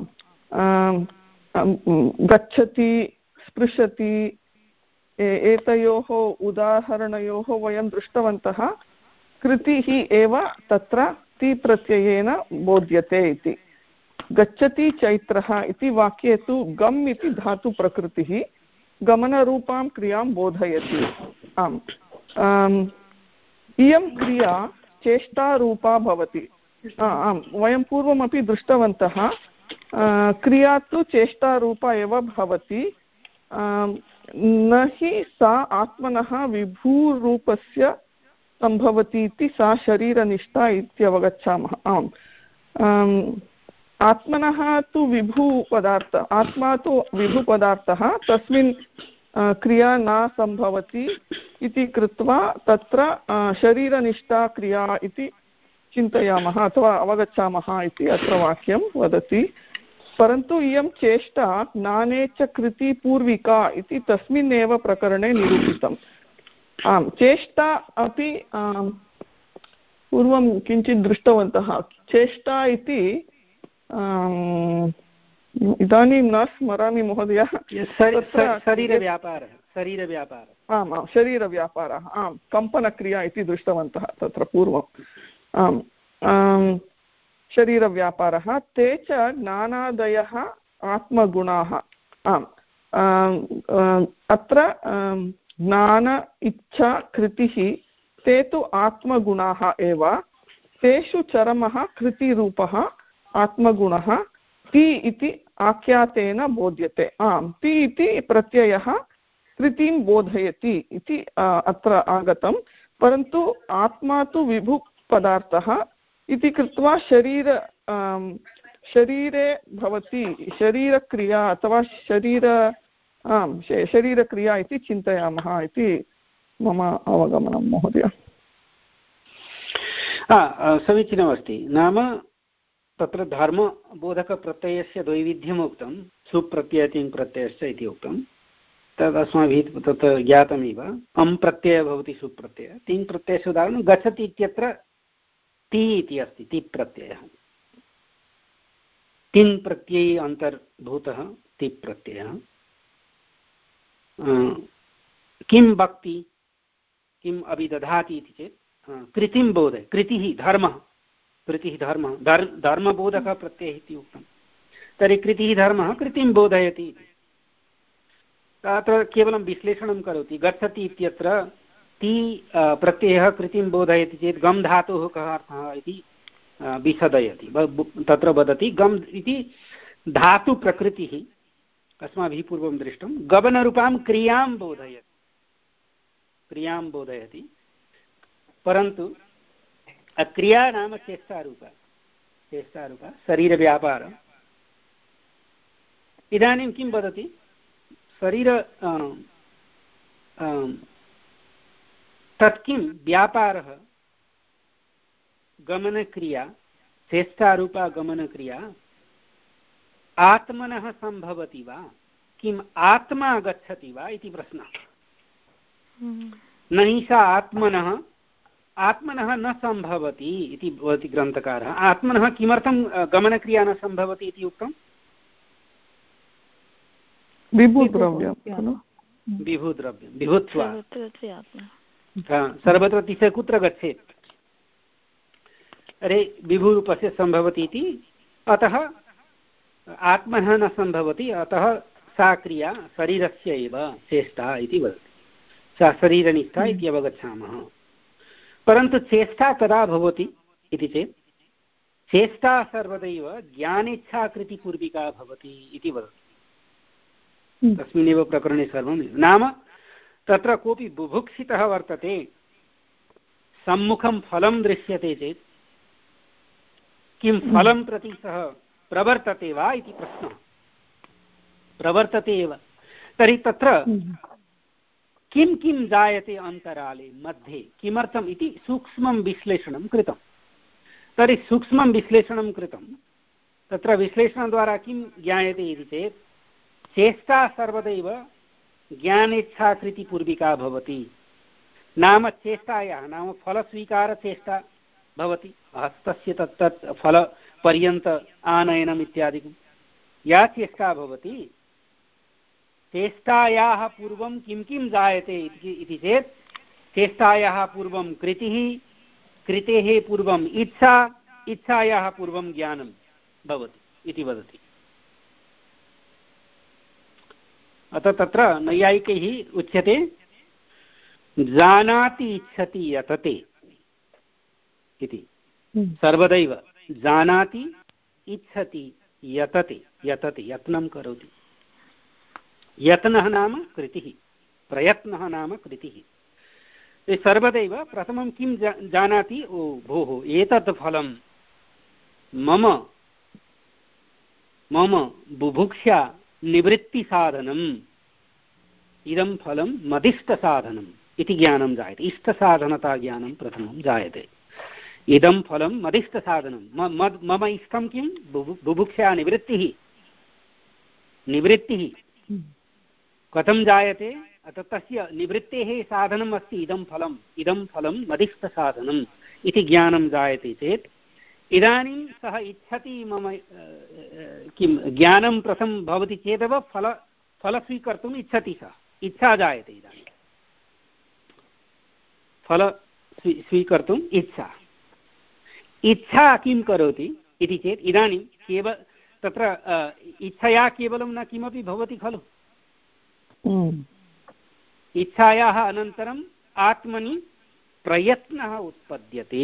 गच्छति स्पृशति एतयोः उदाहरणयोः वयं दृष्टवन्तः कृतिः एव तत्र ति प्रत्ययेन बोध्यते इति। गच्छति चैत्रः इति वाक्ये तु गम् इति धातुप्रकृतिः गमनरूपां क्रियां बोधयति। आम्, इयं क्रिया चेष्टारूपा भवति। आम्, वयं पूर्वमपि दृष्टवन्तः क्रिया तु चेष्टारूपा एव भवति। न हि सा आत्मनः विभूरूपस्य सम्भवति इति सा शरीरनिष्ठा इत्यवगच्छामः। आम्, आत्मनः तु विभुपदार्थ आत्मा तु विभुपदार्थः, तस्मिन् क्रिया न सम्भवति इति कृत्वा तत्र शरीरनिष्ठा क्रिया इति चिन्तयामः अथवा अवगच्छामः इति अत्र वाक्यं वदति। परन्तु इयं चेष्टा ज्ञाने च कृति पूर्विका इति तस्मिन् एव प्रकरणे निरूपितम्। आम्, चेष्टा अपि पूर्वं किञ्चित् दृष्टवन्तः। चेष्टा इति इदानीं न स्मरामि महोदय। शरीरव्यापारः शरीरव्यापारः आम् आम् शरीरव्यापारः आम् कम्पनक्रिया इति दृष्टवन्तः तत्र पूर्वम्। आम्, शरीरव्यापारः ते च ज्ञानादयः आत्मगुणाः। आम्, अत्र ज्ञान इच्छा कृतिः ते तु आत्मगुणाः एव। तेषु चरमः कृतिरूपः आत्मगुणः ति इति आख्यातेन बोध्यते। आम्, ति इति प्रत्ययः कृतिं बोधयति इति अत्र आगतं। परन्तु आत्मा तु विभुपदार्थः इति कृत्वा शरीर शरीरे भवति शरीरक्रिया अथवा शरीर आम् शरीरक्रिया इति चिन्तयामः इति मम अवगमनं महोदय। समीचीनमस्ति। नाम तत्र धर्मबोधकप्रत्ययस्य द्वैविध्यम् उक्तं, सुप्रत्यय तिङ् प्रत्ययश्च इति उक्तं। तद् अस्माभिः तत् ज्ञातमेव। अम् प्रत्ययः भवति सुप्रत्ययः। तिङ् प्रत्ययस्य उदाहरणं गच्छति इत्यत्र ति इति अस्ति, तिप् प्रत्ययः। तिङ् प्रत्यये अन्तर्भूतः तिप् प्रत्ययः। किं भक्ति किम् अभिदधाति इति चेत् कृतिं बोधय, कृतिः धर्मः, कृतिः धर्मः धर्मबोधकः प्रत्ययः इति उक्तं। तर्हि कृतिः धर्मः कृतिं बोधयति। अत्र केवलं विश्लेषणं करोति। गच्छति इत्यत्र ति प्रत्ययः कृतिं बोधयति चेत् गम् धातुः कः अर्थः इति विशदयति, तत्र वदति। गम् इति धातुप्रकृतिः अस्माभिः पूर्वं दृष्टं गमनरूपां क्रियां बोधयति क्रियां बोधयति परन्तु क्रिया नाम चेष्टारूपा चेष्टारूपा शरीरव्यापारः। इदानीं किं वदति? शरीर तत् किं व्यापारः गमनक्रिया चेष्टारूपा गमनक्रिया आत्मनः सम्भवति वा, किम् आत्मा गच्छति वा इति प्रश्नः। न हि सा आत्मनः आत्मनः न सम्भवति इति वदति ग्रन्थकारः। आत्मनः किमर्थं गमनक्रिया न सम्भवति इति उक्तम्? विभुद्रव्यं विभुद्रव्यं विभुत्वा सर्वत्र तिष्ठ कुत्र गच्छेत्? अरे विभुरूपस्य सम्भवति इति, अतः आत्मनः न सम्भवति, अतः सा क्रिया शरीरस्य एव चेष्टा इति वदति। सा शरीरनिष्ठा इति अवगच्छामः। परन्तु चेष्टा कदा भवति इति चेत् चेष्टा सर्वदैव ज्ञानेच्छाकृतिपूर्विका भवति इति वदति। तस्मिन्नेव प्रकरणे सर्वं नाम तत्र कोऽपि बुभुक्षितः वर्तते, सम्मुखं फलं दृश्यते चेत् किं फलं प्रति सः प्रवर्तते वा इति प्रश्नः। प्रवर्तते एव। तर्हि तत्र किं किं जायते अन्तराले मध्ये, किमर्थम् इति सूक्ष्मं विश्लेषणं कृतं। तर्हि सूक्ष्मं विश्लेषणं कृतं। तत्र विश्लेषणद्वारा किं ज्ञायते इति चेत् चेष्टा सर्वदैव ज्ञानेच्छाकृतिपूर्विका भवति। नाम चेष्टायाः नाम फलस्वीकारचेष्टा भवति, हस्तस्य तत् तत् फलपर्यन्त आनयनम् इत्यादिकं या चेष्टा भवति, चेष्टायाः पूर्वं किं किं जायते इति चेत् चेष्टायाः पूर्वं कृतिः, कृतेः पूर्वम् इच्छा, इच्छायाः पूर्वं ज्ञानं भवति इति वदति। अतः तत्र नैयायिकैः उच्यते जानाति इच्छति यतते इति। सर्वदैव जानाति इच्छति यतते, यतते यत्नं करोति। यत्नः नाम कृतिः, प्रयत्नः नाम कृतिः। सर्वदैव प्रथमं किं जानाति, ओ भोः एतत् फलं मम मम बुभुक्षा निवृत्तिसाधनम्, इदं फलं मदिष्टसाधनम् इति ज्ञानं जायते। इष्टसाधनता ज्ञानं प्रथमं जायते। इदं फलं मदिष्टसाधनं, मम इष्टं किं, बुभुक्षा निवृत्तिः। निवृत्तिः कथं जायते, अतः तस्य निवृत्तेः साधनम् अस्ति इदं फलम्, इदं फलं मदिष्टसाधनम् इति ज्ञानं जायते चेत् इदानीं सः इच्छति मम किं ज्ञानं प्रथमं भवति चेदेव फल फल स्वीकर्तुम् इच्छति, सः इच्छा जायते। इदानीं फल स्वी स्वीकर्तुम् इच्छा इच्छा किं करोति इति चेत् इदानीं केवल तत्र इच्छया केवलं न किमपि भवति खलु। इच्छायाः अनन्तरम् आत्मनि प्रयत्नः उत्पद्यते।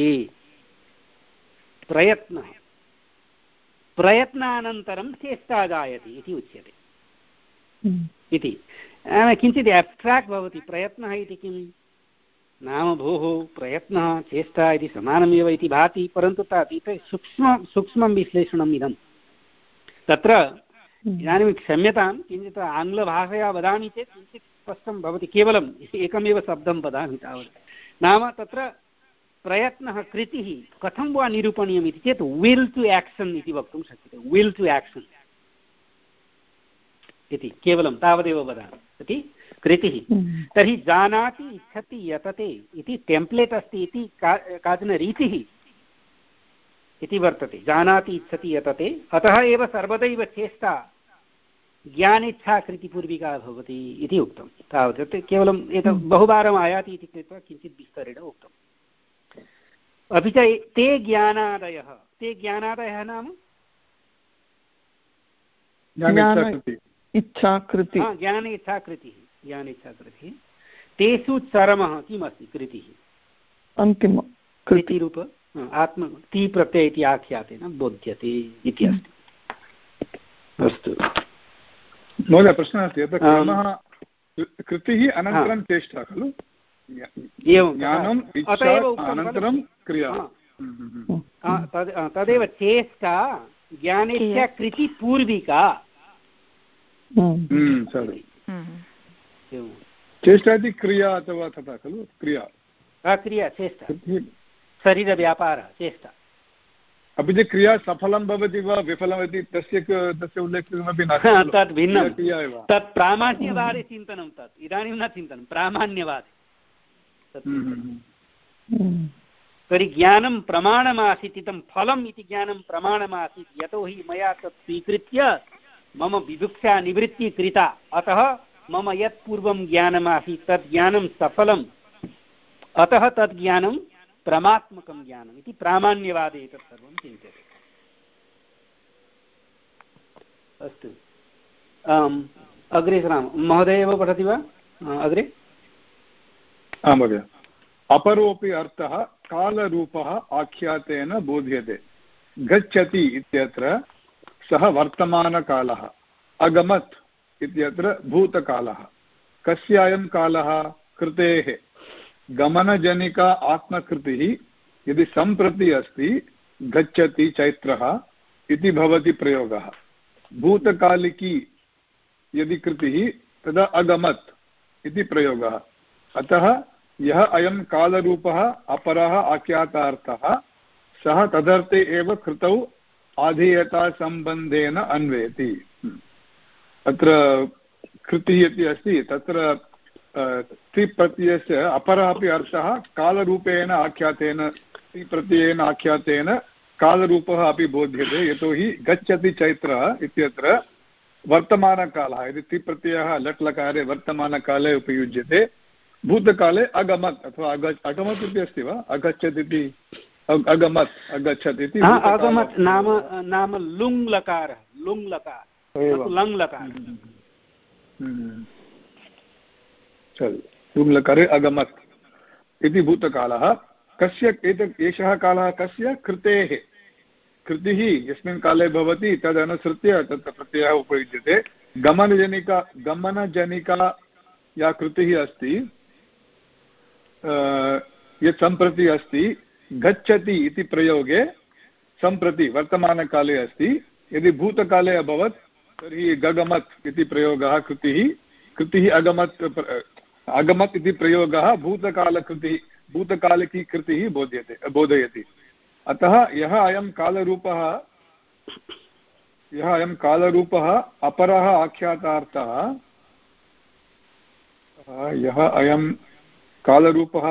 प्रयत्नः प्रयत्नानन्तरं चेष्टा जायते इति उच्यते इति। किञ्चित् एब्स्ट्राक्ट् भवति। प्रयत्नः इति किं नाम, भोः प्रयत्नः चेष्टा इति समानमेव इति भाति, परन्तु तत् सूक्ष्म सूक्ष्मं विश्लेषणम् इदं। तत्र इदानीं क्षम्यतां, किञ्चित् आङ्ग्लभाषया वदामि चेत् किञ्चित् स्पष्टं भवति। केवलम् एकमेव शब्दं वदामि तावत्। नाम तत्र प्रयत्नः कृतिः कथं वा निरूपणीयम् इति चेत् विल् टु एक्शन् इति वक्तुं शक्यते। विल् टु एक्शन् इति केवलं तावदेव वदामि इति कृतिः। तर्हि जानाति इच्छति यतते इति टेम्प्लेट् अस्ति इति का काचन रीतिः इति वर्तते। जानाति इच्छति यतते, अतः एव सर्वदैव चेष्टा ज्ञानेच्छाकृतिपूर्विका भवति इति उक्तं। तावत् केवलम् एतत् बहुवारम् आयाति इति कृत्वा किञ्चित् विस्तरेण उक्तम्। अपि च ते ज्ञानादयः, ते ज्ञानादयः नाम इच्छाकृतिः, ज्ञान इच्छाकृतिः, ज्ञान इच्छाकृतिः। तेषु चरमः किमस्ति, कृतिः, अन्तिम कृतिरूप आत्म ती प्रत्यय इति आख्यातेन बोध्यते इति अस्ति। अस्तु महोदय, प्रश्नः अस्ति, यत्र क्रमः कृतिः अनन्तरं चेष्टा खलु, ज्ञानम् इच्छा अनन्तरं क्रिया। तदेव चेष्टा ज्ञानेच्छा कृतिपूर्विका। चेष्टा इति क्रिया अथवा तथा खलु, क्रिया क्रिया चेष्टा, शरीरव्यापारः चेष्टा। अपि च क्रिया सफलं भवति वा विफलमति तस्य तस्य उल्लेखः किमपि न, तद् भिन्नं। तत् प्रामाण्यवादे चिन्तनं, तत् इदानीं न चिन्तनं, प्रामाण्यवादे। तर्हि ज्ञानं प्रमाणमासीत्, इदं फलम् इति ज्ञानं प्रमाणमासीत्, यतोहि मया तत् स्वीकृत्य मम विवक्षा निवृत्तिः कृता, अतः मम यत् पूर्वं ज्ञानमासीत् तत् ज्ञानं सफलम्, अतः तद् ज्ञानं प्रमात्मकं ज्ञानम् इति प्रामाण्यवादे एतत् सर्वं चिन्त्यते। अस्तु, अग्रे सरामः। महोदय एव पठति वा अग्रे? आं महोदय। अपरोऽपि अर्थः कालरूपः आख्यातेन बोध्यते। गच्छति इत्यत्र सः वर्तमानकालः, अगमत् इत्यत्र भूतकालः। कस्य अयं कालः? कृतेः। गमनजनिका आत्मकृतिः यदि सम्प्रति अस्ति, गच्छति चैत्रः इति भवति प्रयोगः। भूतकालिकी यदि कृतिः तदा अगमत् इति प्रयोगः। अतः यः अयं कालरूपः अपरः आख्यातार्थः सः तदर्थे एव कृतौ आधेयतासम्बन्धेन अन्वयति। अत्र कृतिः इति अस्ति, तत्र तिप्रत्ययस्य अपरः अपि अर्थः कालरूपेण आख्यातेन, तिप्रत्ययेन आख्यातेन कालरूपः अपि बोध्यते। यतोहि गच्छति चैत्रः इत्यत्र वर्तमानकालः, यदि तिप्रत्ययः लट् लकारे वर्तमानकाले उपयुज्यते, भूतकाले अगमत् अथवा अग अगमत् इति अस्ति वा, अगच्छत् इति, अगमत् अगच्छत् इति अगमत् नाम नाम लुङ् लकारः, लुङ् लकार लङ् लकार लुङ् लकारे अगमत् इति भूतकालः। कस्य एतत् एषः कालः कस्य? कृतेः। कृतिः यस्मिन् काले भवति तदनुसृत्य तत्र प्रत्ययः उपयुज्यते। गमनजनिका गमनजनिका या कृतिः अस्ति, यत् सम्प्रति अस्ति, गच्छति इति प्रयोगे सम्प्रति वर्तमानकाले अस्ति। यदि भूतकाले अभवत् तर्हि गगमत् इति प्रयोगः कृतिः, कृतिः अगमत् अगमत् इति प्रयोगः भूतकालकृतिः, भूतकालिकी कृतिः बोध्यते बोधयति। अतः यः अयं कालरूपः यः अयं कालरूपः अपरः आख्यातार्थः, यः अयं कालरूपः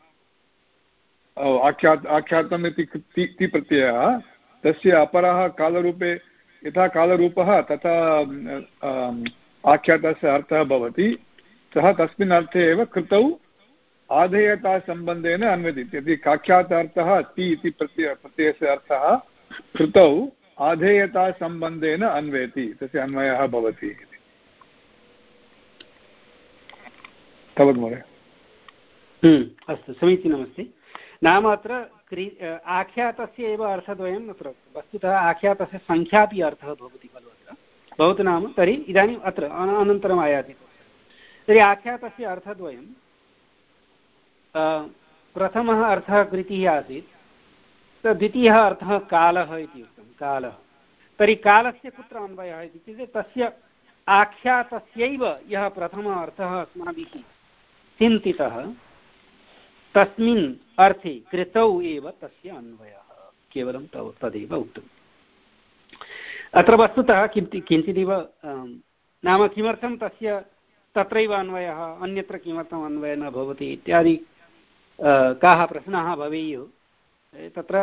आख्यात आख्यातम् इति ति प्रत्ययः, तस्य अपरः कालरूपे यथा कालरूपः तथा आख्यातस्य अर्थः भवति, सः तस्मिन् अर्थे एव कृतौ आधेयतासम्बन्धेन अन्वयति। यदि आख्यातार्थः ति इति प्रत्यय प्रत्ययस्य अर्थः कृतौ आधेयतासम्बन्धेन अन्वयति, तस्य अन्वयः भवति। तावत् महोदय। अस्तु, समीचीनमस्ति। नाम अत्र क्री आख्यातस्य एव अर्थद्वयम् अत्र वस्तुतः आख्यातस्य सङ्ख्यापि अर्थः भवति खलु अत्र भवतु नाम। तर्हि इदानीम् अत्र अनन्तरम् आयाति। तर्हि आख्यातस्य अर्थद्वयं, प्रथमः अर्थः कृतिः आसीत्, द्वितीयः अर्थः कालः इति उक्तं, कालः। तर्हि कालस्य कुत्र अन्वयः इत्युक्ते तस्य आख्यातस्यैव यः प्रथमः अर्थः अस्माभिः चिन्तितः, तस्मिन् अर्थे कृतौ एव तस्य अन्वयः, केवलं तव तदेव उक्तम्। अत्र वस्तुतः किञ्चित् किञ्चिदिव नाम किमर्थं तस्य तत्रैव अन्वयः, अन्यत्र किमर्थम् अन्वयः न भवति इत्यादि काः प्रश्नाः भवेयुः। तत्र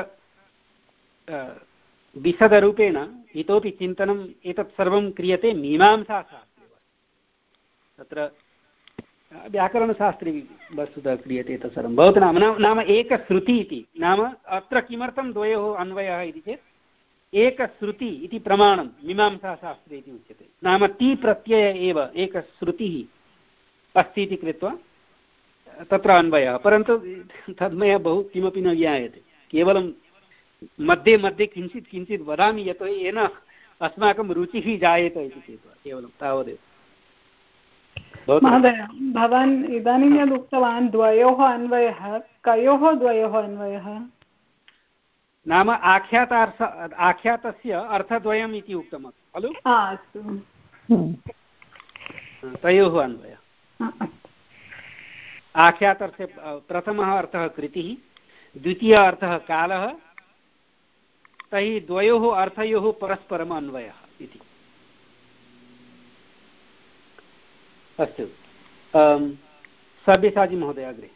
विशदरूपेण इतोपि चिन्तनम् एतत् सर्वं क्रियते मीमांसाशास्त्रे। तत्र व्याकरणशास्त्रे वस्तुतः क्रियते तत् सर्वं। भवतु नाम नाम एकश्रुति इति, नाम अत्र किमर्थं द्वयोः अन्वयः इति चेत् एकश्रुति इति प्रमाणं मीमांसाशास्त्रे इति उच्यते। नाम ति प्रत्यय एव एकश्रुतिः अस्ति इति कृत्वा तत्र अन्वयः। परन्तु तद्मया बहु किमपि न ज्ञायते, केवलं मध्ये मध्ये किञ्चित् किञ्चित् वदामि, यतोहि येन अस्माकं रुचिः जायेत इति कृत्वा, केवलं तावदेव। महोदय, भवान् इदानीं यद् उक्तवान् द्वयोः अन्वयः, कयोः द्वयोः अन्वयः? नाम आख्यातार्थ आख्यातस्य अर्थद्वयम् इति उक्तम् खलु। अस्तु, तयोः अन्वयः। आख्यातस्य प्रथमः अर्थः कृतिः, द्वितीयः अर्थः कालः, तैः द्वयोः अर्थयोः परस्परम् अन्वयः इति। अस्तु, सव्यसाची महोदय अग्रे।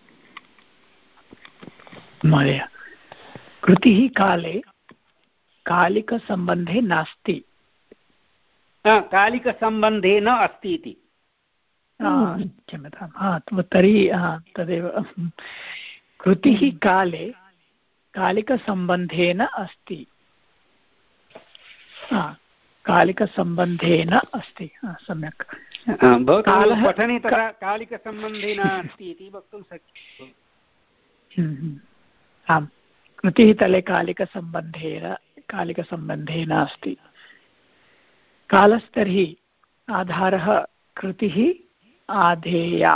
महोदय, कृतिः काले कालिकसम्बन्धे नास्ति। कालिकसम्बन्धे न अस्ति इति। क्षम्यतां, हा तर्हि तदेव, कृतिः काले कालिकसम्बन्धेन अस्ति, कालिकसम्बन्धेन अस्ति, सम्यक्। भवतः पठने तथा कालिकसम्बन्धेन अस्ति इति वक्तुं शक्यते। आम्, कृतिः तले कालिकसम्बन्धेन कालिकसम्बन्धेन अस्ति। कालस्तर्हि आधारः कृतिः आधेया,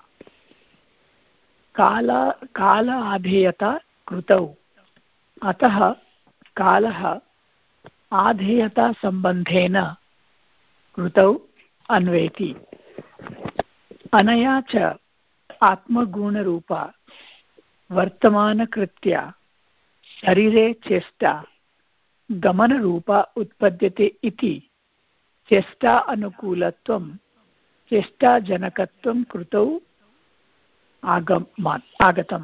काल काल आधेयता कृतौ, अतः कालः आधेयता सम्बन्धेन कृतौ अन्वेति। अनया च आत्मगुणरूपा वर्तमानकृत्या शरीरे चेष्टा गमनरूपा उत्पद्यते इति चेष्टा अनुकूलत्वं चेष्टाजनकत्वं कृतौ आगमात् आगतम्।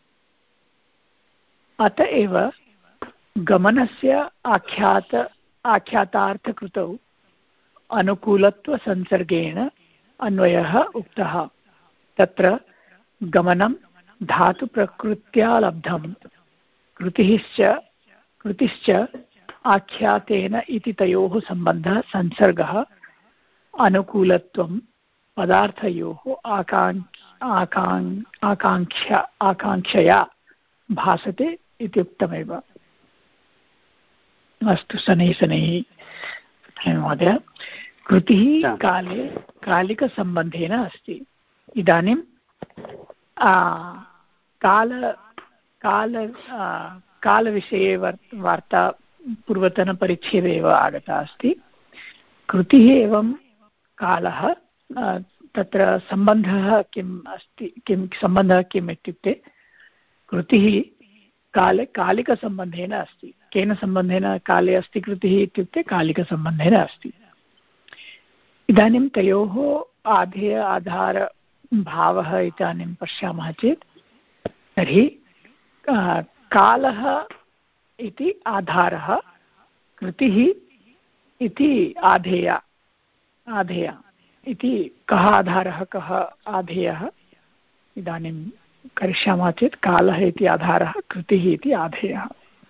अत एव गमनस्य आख्यात आख्यातार्थकृतौ अनुकूलत्वसंसर्गेण अन्वयः उक्तः। तत्र गमनं धातुप्रकृत्या लब्धं, कृतिश्च कृतिश्च आख्यातेन इति तयोः सम्बन्धः संसर्गः अनुकूलत्वं पदार्थयोः आकाङ्क्ष आकाङ् आकाङ्क्षा आकाङ्क्षया भासते इत्युक्तमेव। अस्तु, शनैः शनैः महोदय। कृतिः काले कालिकसम्बन्धेन अस्ति। इदानीं काल काल कालविषये वार्ता पूर्वतनपरिच्छेदे एव आगता अस्ति। कृतिः एवं कालः, तत्र सम्बन्धः किम् अस्ति, किं सम्बन्धः किम् इत्युक्ते कृतिः काले कालिकसम्बन्धेन अस्ति। केन सम्बन्धेन काले अस्ति कृतिः इत्युक्ते कालिकसम्बन्धेन अस्ति। इदानीं तयोः आधेय आधारभावः इदानीं पश्यामः चेत् तर्हि कालः इति आधारः, कृतिः इति आधेया आधेया इति कः आधारः कः आधेयः इदानीं करिष्यामः चेत् कालः इति आधारः, कृतिः इति आधेयः।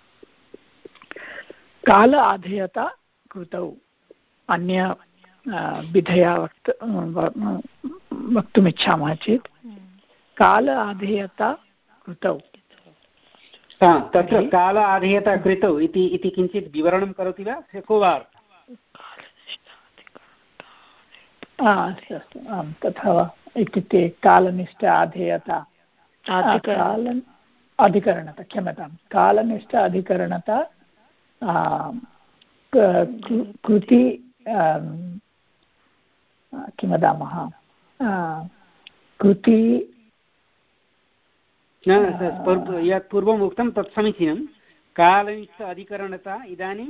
काल आधेयता कृतौ अन्य विधया वक्त वक्तुमिच्छामः चेत् काल आधेयता कृतौ। तत्र काल आधेयता कृतौ इति इति किञ्चित् विवरणं करोति वा? को वा? अस्तु अस्तु, आं तथा वा। इत्युक्ते कालनिष्ठ आधेयता काल अधिकरणता, क्षम्यतां, कालनिष्ठ अधिकरणता कृति किं वदामः, कृति यत् पूर्वम् उक्तं तत् समीचीनं। कालनिष्ठ अधिकरणता इदानीं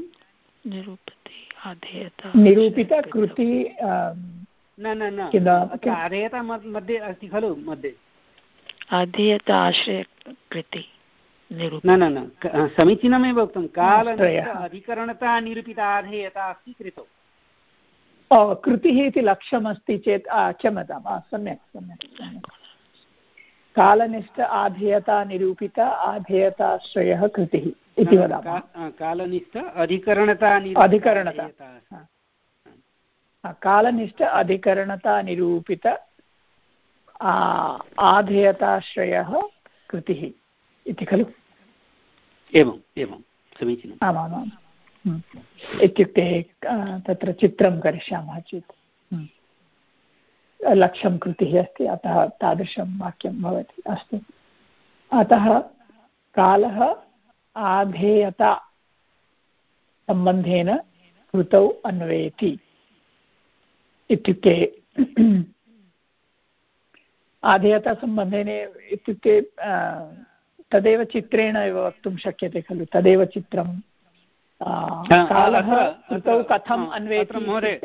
निरूपित कृति न न न आधेयता मध्ये अस्ति खलु, मध्ये आधेयता आश्रयकृति न न न समीचीनमेव उक्तं। कालनिष्ठ अधिकरणता निरूपिता आधेयता अस्ति कृतौ। कृतिः इति लक्ष्यमस्ति चेत् क्षम्यतां, सम्यक् सम्यक् सम्यक्। कालनिष्ठ आधेयता निरूपिता आधेयताश्रयः कृतिः इति वदामः। कालनिष्ठ अधिकरणता अधिकरणता कालनिष्ठ अधिकरणता निरूपित आधेयताश्रयः कृतिः इति खलु? एवम् एवं समीचीनम्। आमामाम्। इत्युक्ते तत्र चित्रं करिष्यामः चेत् लक्ष्यं कृतिः अस्ति, अतः तादृशं वाक्यं भवति। अस्तु, अतः कालः आधेयता सम्बन्धेन कृतौ अन्वयति। इत्युक्ते आधेयतासम्बन्धेन इत्युक्ते तदेव चित्रेण एव वक्तुं शक्यते खलु, तदेव चित्रं। कालः कृतौ कथम् अन्वेति,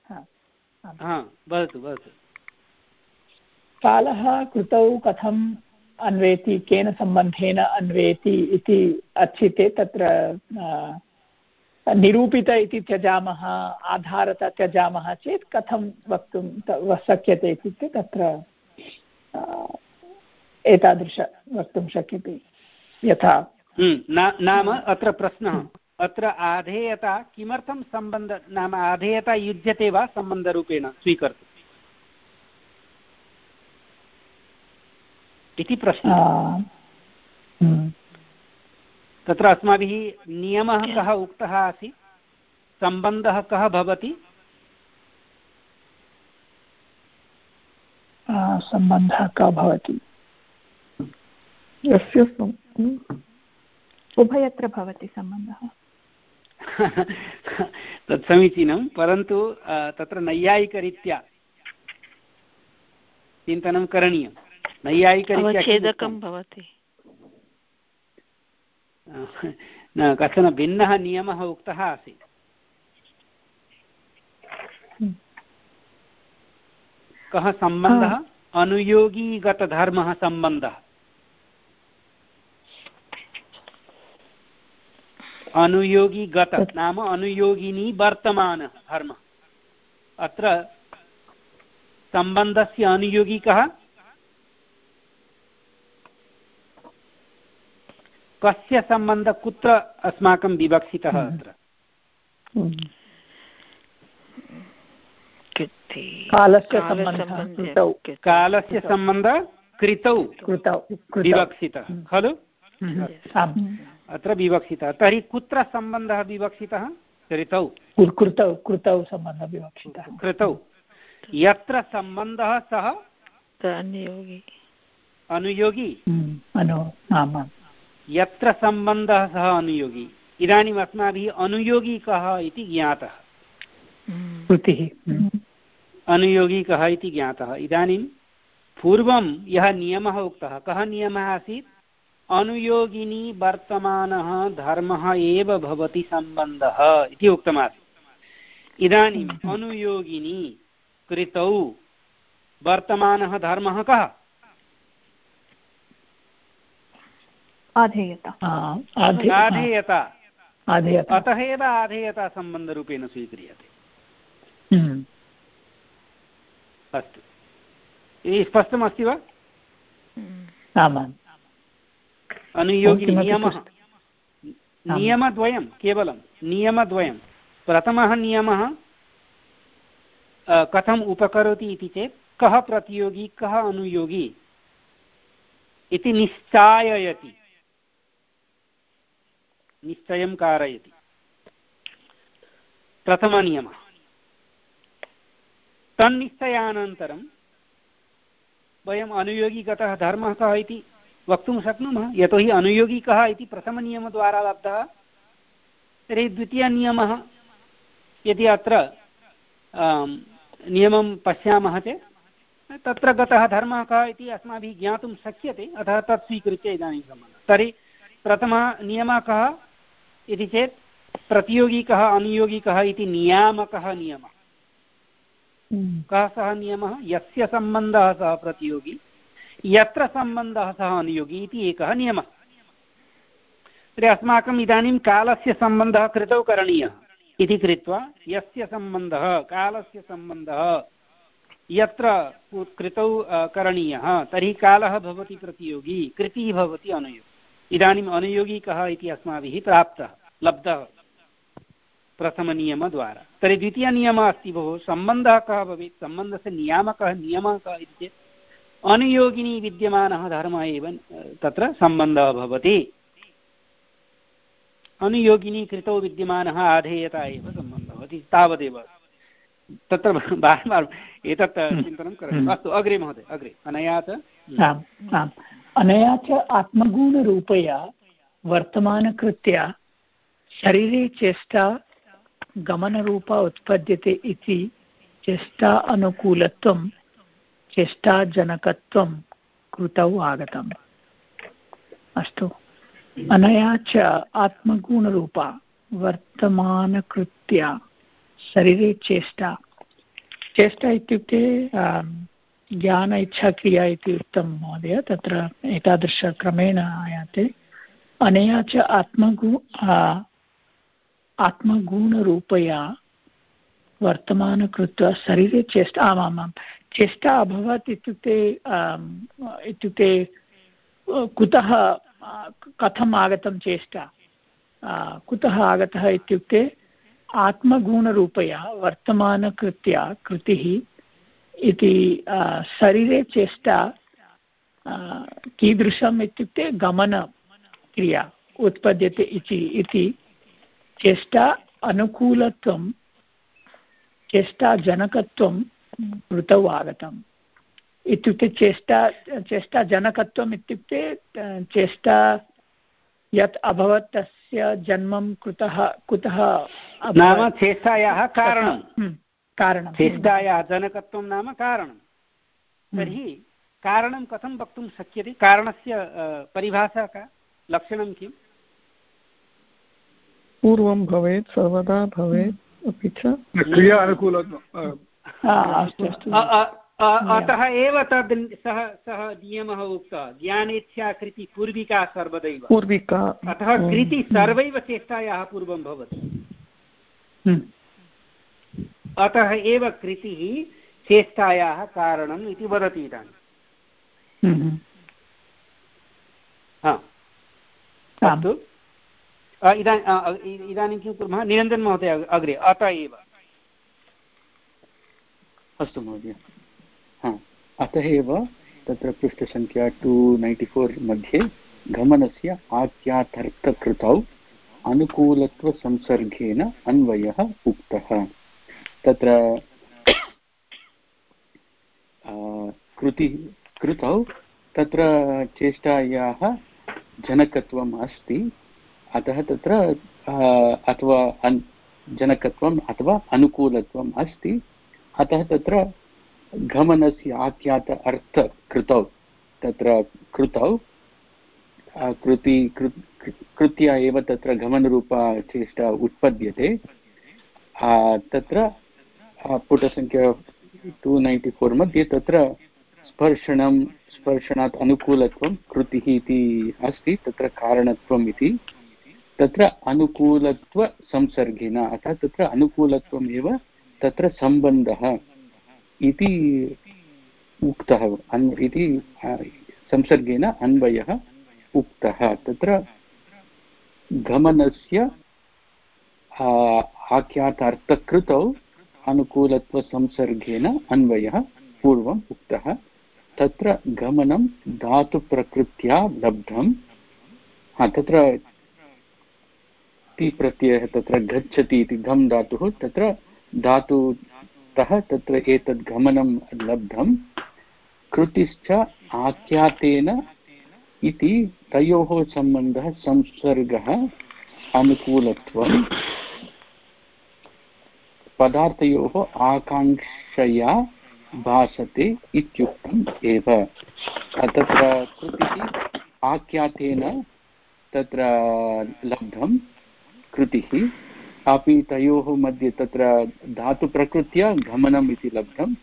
कालः कृतौ कथम् अन्वेति, केन सम्बन्धेन अन्वेति इति अच्छिते तत्र निरूपित इति त्यजामः, आधारता त्यजामः चेत् कथं वक्तुं शक्यते इत्युक्ते तत्र एतादृश वक्तुं शक्यते। यथा नाम अत्र प्रश्नः, अत्र आधेयता किमर्थं सम्बन्ध, नाम आधेयता युज्यते वा सम्बन्धरूपेण स्वीकर्तुम् इति प्रश्नः। तत्र अस्माभिः नियमः कः उक्तः आसीत्, सम्बन्धः कः भवति? सम्बन्धः कः भवति? यस्य उभयत्र भवति सम्बन्धः। तत् समीचीनं, परन्तु तत्र नैयायिकरीत्या चिन्तनं करणीयं। नैयायिकरीत्या अवच्छेदकं भवति। न कश्चन भिन्नः नियमः उक्तः आसीत्। कः सम्बन्धः? अनुयोगीगतधर्मः सम्बन्धः। अनुयोगीगत नाम अनुयोगिनी वर्तमानः धर्मः। अत्र सम्बन्धस्य अनुयोगी कः? कस्य सम्बन्धः कुत्र अस्माकं विवक्षितः? अत्र कालस्य सम्बन्धः कृतौ विवक्षितः खलु? अत्र विवक्षितः। तर्हि कुत्र सम्बन्धः विवक्षितः? कृतौ। कृतौ कृतौ सम्बन्धः विवक्षितः। कृतौ यत्र सम्बन्धः सः अनुयोगी अनुयोगी यत्र सम्बन्धः सः अनुयोगी। इदानीम् अस्माभिः अनुयोगी कः इति ज्ञातः। अनुयोगी कः इति ज्ञातः। इदानीं पूर्वं यः नियमः उक्तः, कः नियमः आसीत्? अनुयोगिनी वर्तमानः धर्मः एव भवति सम्बन्धः इति उक्तमासीत्। इदानीम् अनुयोगिनी कृतौ वर्तमानः धर्मः कः? आधेयता। आधेयता। अतः एव आधेयता सम्बन्धरूपेण स्वीक्रियते। अस्तु, स्पष्टमस्ति वा? आमाम्। अनुयोगी नियमः नियमद्वयं केवलं नियमद्वयं। प्रथमः नियमः कथम् उपकरोति इति चेत् कः प्रतियोगी कः अनुयोगी इति निश्चाययति, निश्चयं कारयति। प्रथमनियमः। तन्निश्चयानन्तरं वयम् अनुयोगिगतः धर्मः कः इति वक्तुं शक्नुमः। यतोहि अनुयोगी कः इति प्रथमनियमद्वारा लब्धः। तर्हि द्वितीयनियमः यदि अत्र नियमं पश्यामः चेत् तत्र गतः धर्मः कः इति अस्माभिः ज्ञातुं शक्यते। अतः तत् स्वीकृत्य इदानीं सम्बन्धः। तर्हि प्रथमः नियमः कः इति चेत् प्रतियोगी कः अनुयोगी कः इति नियामकः नियमः। कः सः नियमः? यस्य सम्बन्धः सः प्रतियोगी, यत्र सम्बन्धः सः अनुयोगी इति एकः नियमः। तर्हि अस्माकम् इदानीं कालस्य सम्बन्धः कृतौ करणीयः इति कृत्वा यस्य सम्बन्धः कालस्य सम्बन्धः यत्र कृतौ करणीयः तर्हि कालः भवति प्रतियोगी, कृतिः भवति अनुयोगी। इदानीम् अनुयोगी कः इति अस्माभिः प्राप्तः लब्धः प्रथमनियमद्वारा। तर्हि द्वितीयनियमः अस्ति भोः सम्बन्धः कः भवेत्? सम्बन्धस्य नियामकः नियमः कः इति चेत् अनुयोगिनी विद्यमानः धर्मः एव तत्र सम्बन्धः भवति। अनुयोगिनी कृतौ विद्यमानः आधेयता एव सम्बन्धः भवति। तावदेव तत्र बारं बारम् एतत् चिन्तनं करोतु। अस्तु, अग्रे महोदय, अग्रे। अनया च अनया च आत्मगुणरूपया वर्तमानकृत्या शरीरे चेष्टा गमनरूपा उत्पद्यते इति चेष्टा अनुकूलत्वं चेष्टाजनकत्वं कृतौ आगतम्। अस्तु, अनया च आत्मगुणरूपा वर्तमानकृत्या शरीरे चेष्टा। चेष्टा इत्युक्ते ज्ञान इच्छाक्रिया इति उक्तं महोदय। तत्र एतादृशक्रमेण आयाते। अनया च आत्मगु आत्मगुणरूपया वर्तमानकृत्वा शरीरे चेष्टा। आमामां चेष्टा अभवत् इत्युक्ते इत्युक्ते कुतः कथम् आगतं चेष्टा? कुतः आगतः इत्युक्ते आत्मगुणरूपया वर्तमानकृत्या कृतिः इति शरीरे चेष्टा कीदृशम् इत्युक्ते गमनक्रिया उत्पद्यते इति चेष्टा अनुकूलत्वं चेष्टाजनकत्वं कृतौ आगतम्। इत्युक्ते चेष्टा चेष्टाजनकत्वम् इत्युक्ते चेष्टा यत् अभवत् तस्य जन्मं कृतः कुतः नाम चेष्टायाः कारणं कारणं चेष्टायाः जनकत्वं नाम कारणं। तर्हि कारणं कथं वक्तुं शक्यते? कारणस्य परिभाषा का? लक्षणं किम्? पूर्वं भवेत् सर्वदा भवेत् अपि च क्रिया अनुकूलत्वं अस्तु अस्तु अतः एव तद् सः सः नियमः उक्तः ज्ञानेच्छा कृति पूर्विका सर्वदैव पूर्विका अतः कृति सर्वैव चेष्टायाः पूर्वं भवति अतः एव कृतिः चेष्टायाः कारणम् इति वदति इदानीं अस्तु इदानीं इदानीं किं कुर्मः निरञ्जन महोदय अग्रे अत एव अस्तु महोदय अतः एव तत्र पृष्ठसङ्ख्या टु नैन्टि फोर् मध्ये गमनस्य आख्यातार्थकृतौ अनुकूलत्वसंसर्गेण अन्वयः उक्तः तत्र कृति कृतौ तत्र चेष्टायाः जनकत्वम् अस्ति अतः तत्र अथवा जनकत्वम् अथवा अनुकूलत्वम् अस्ति अतः तत्र गमनस्य आख्यात अर्थ कृतौ तत्र कृतौ कृति कृत्या एव तत्र गमनरूपा चेष्टा उत्पद्यते तत्र पुटसङ्ख्या टु नैन्टि फोर् मध्ये तत्र स्पर्शनं स्पर्शनात् अनुकूलत्वं कृतिः इति अस्ति तत्र कारणत्वम् इति तत्र अनुकूलत्वसंसर्गेण अतः तत्र अनुकूलत्वम् एव तत्र सम्बन्धः इति उक्तः इति संसर्गेण अन्वयः उक्तः तत्र गमनस्य आख्यातार्थकृतौ अनुकूलत्वसंसर्गेण अन्वयः पूर्वम् उक्तः तत्र गमनं धातुप्रकृत्या लब्धं हा तत्र ति प्रत्ययः तत्र गच्छति इति घम् धातुः तत्र धातुतः तत्र एतद् गमनं लब्धं कृतिश्च आख्यातेन इति तयोः सम्बन्धः संसर्गः अनुकूलत्वं पदार्थयोः आकाङ्क्षया भासते इत्युक्तम् एव तत्र कृतिः आख्यातेन तत्र लब्धं कृतिः अपि तयोः मध्ये तत्र धातुप्रकृत्या गमनम् इति लब्धं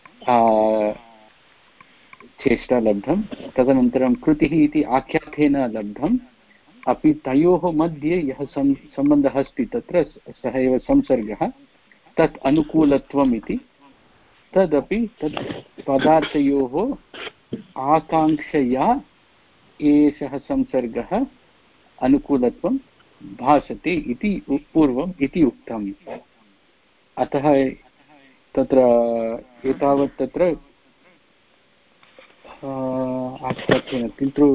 चेष्टा लब्धं तदनन्तरं कृतिः इति आख्यातेन लब्धम् अपि तयोः मध्ये यः सम्बन्धः अस्ति तत्र सः एव संसर्गः तत् अनुकूलत्वम् इति तदपि तत् पदार्थयोः आकाङ्क्षया एषः संसर्गः अनुकूलत्वं भासते इति पूर्वम् इति उक्तम् अतः तत्र एतावत् तत्र आख्यातेन किन्तु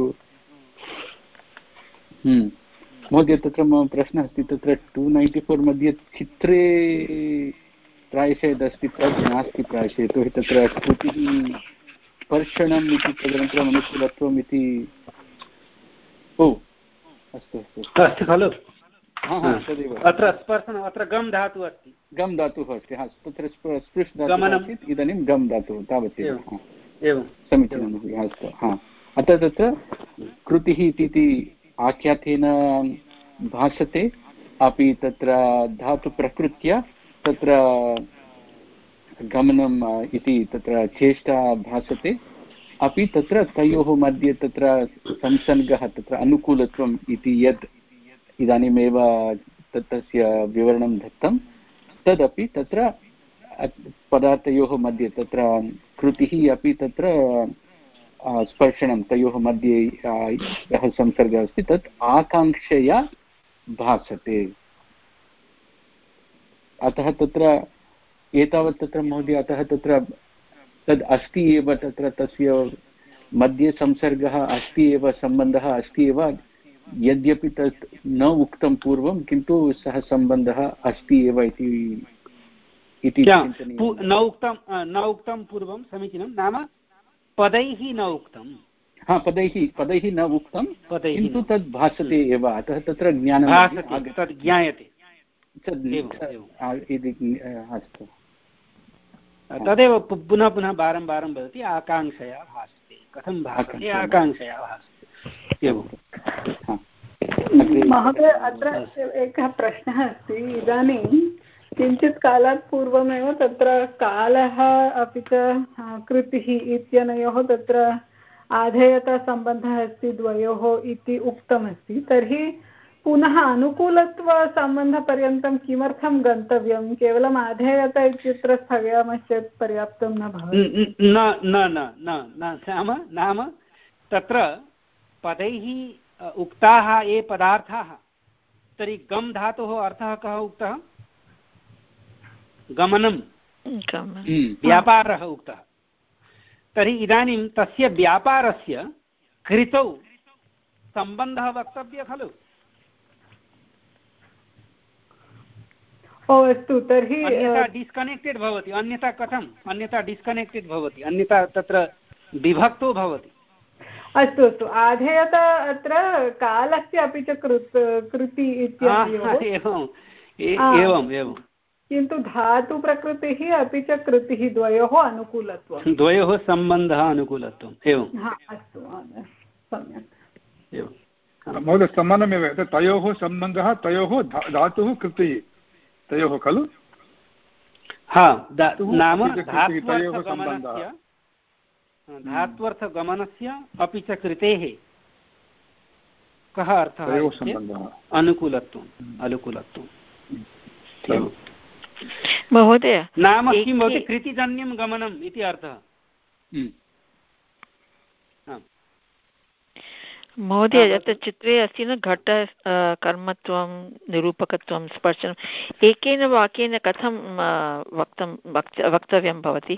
महोदय तत्र मम प्रश्नः अस्ति तत्र टु नैन्टि फोर् मध्ये चित्रे प्रायशः यदस्ति तद् नास्ति प्रायशः यतोहि तत्र कृतिः स्पर्शनम् इति तदनन्तरम् अनुकूलत्वम् इति ओ अस्तु अस्तु अस्ति खलु तदेव अत्र स्पर्शनम् अत्र गम् धातुः अस्ति गम् धातुः अस्ति हा तत्र स्पृश् धातुः आसीत् इदानीं गम् धातुः तावदेव एवं समीचीनम् अस्तु हा अतः तत्र कृतिः इति आख्यातेन भासते अपि तत्र धातुप्रकृत्या तत्र गमनम् इति तत्र चेष्टा भासते अपि तत्र तयोः मध्ये तत्र संसर्गः तत्र अनुकूलत्वम् इति यत् इदानीमेव तस्य विवरणं दत्तं तदपि तत्र पदार्थयोः मध्ये तत्र कृतिः अपि तत्र स्पर्शनं तयोः मध्ये यः संसर्गः अस्ति तत् आकाङ्क्षया भासते अतः तत्र एतावत् तत्र महोदय अतः तत्र तद् अस्ति एव तत्र तस्य मध्ये संसर्गः अस्ति एव सम्बन्धः अस्ति एव यद्यपि तत् न उक्तं पूर्वं किन्तु सः सम्बन्धः अस्ति एव इति न उक्तं न उक्तं पूर्वं समीचीनं नाम पदैः न उक्तं हा पदैः पदैः न उक्तं किन्तु तद् भासते एव अतः तत्र ज्ञानं तद् ज्ञायते अस्तु तदेव पुनः पुनः वारं वारं वदति आकाङ्क्षया भासते कथं भासते आकाङ्क्षया भासते एवं महोदय अत्र एकः प्रश्नः अस्ति इदानीं किञ्चित् कालात् पूर्वमेव तत्र कालः अपि च कृतिः इत्यनयोः तत्र आधेयतासम्बन्धः अस्ति द्वयोः इति उक्तमस्ति तर्हि पुनः अनुकूलत्वसम्बन्धपर्यन्तं किमर्थं गन्तव्यं केवलम् आधेयता इत्यत्र स्थगयामश्चेत् पर्याप्तं न भवति न न न नाम नाम तत्र पदैः उक्ताः ये पदार्थाः तर्हि गम धातोः अर्थः कः उक्तः गमनं व्यापारः उक्तः तर्हि इदानीं तस्य व्यापारस्य कृतौ सम्बन्धः वक्तव्यः खलु ओ अस्तु तर्हि अन्यथा डिस्कनेक्टेड् भवति अन्यथा कथम् अन्यथा डिस्कनेक्टेड् भवति अन्यथा तत्र विभक्तो भवति अस्तु अस्तु आधेयता अत्र कालस्य अपि च कृत् कृति इत्यनयोः एवम् एवम् एवं किन्तु धातुप्रकृतिः अपि च कृतिः द्वयोः अनुकूलत्वं द्वयोः सम्बन्धः अनुकूलत्वम् एवम् अस्तु महोदय सम्यक् एवं महोदय समानमेव तयोः सम्बन्धः तयोः धातुः कृतिः तयोः खलु हा नाम धात्वर्थगमनस्य धात्वर्थगमनस्य अपि च कृतेः कः अर्थः अनुकूलत्वम् अनुकूलत्वम् महोदय नाम किं भवति कृतिजन्यं गमनम् इति अर्थः महोदय यत्र चित्रे अस्ति न घट कर्मत्वं निरूपकत्वं स्पर्शनम् एकेन वाक्येन कथं वक्तं वक्तव्यं भवति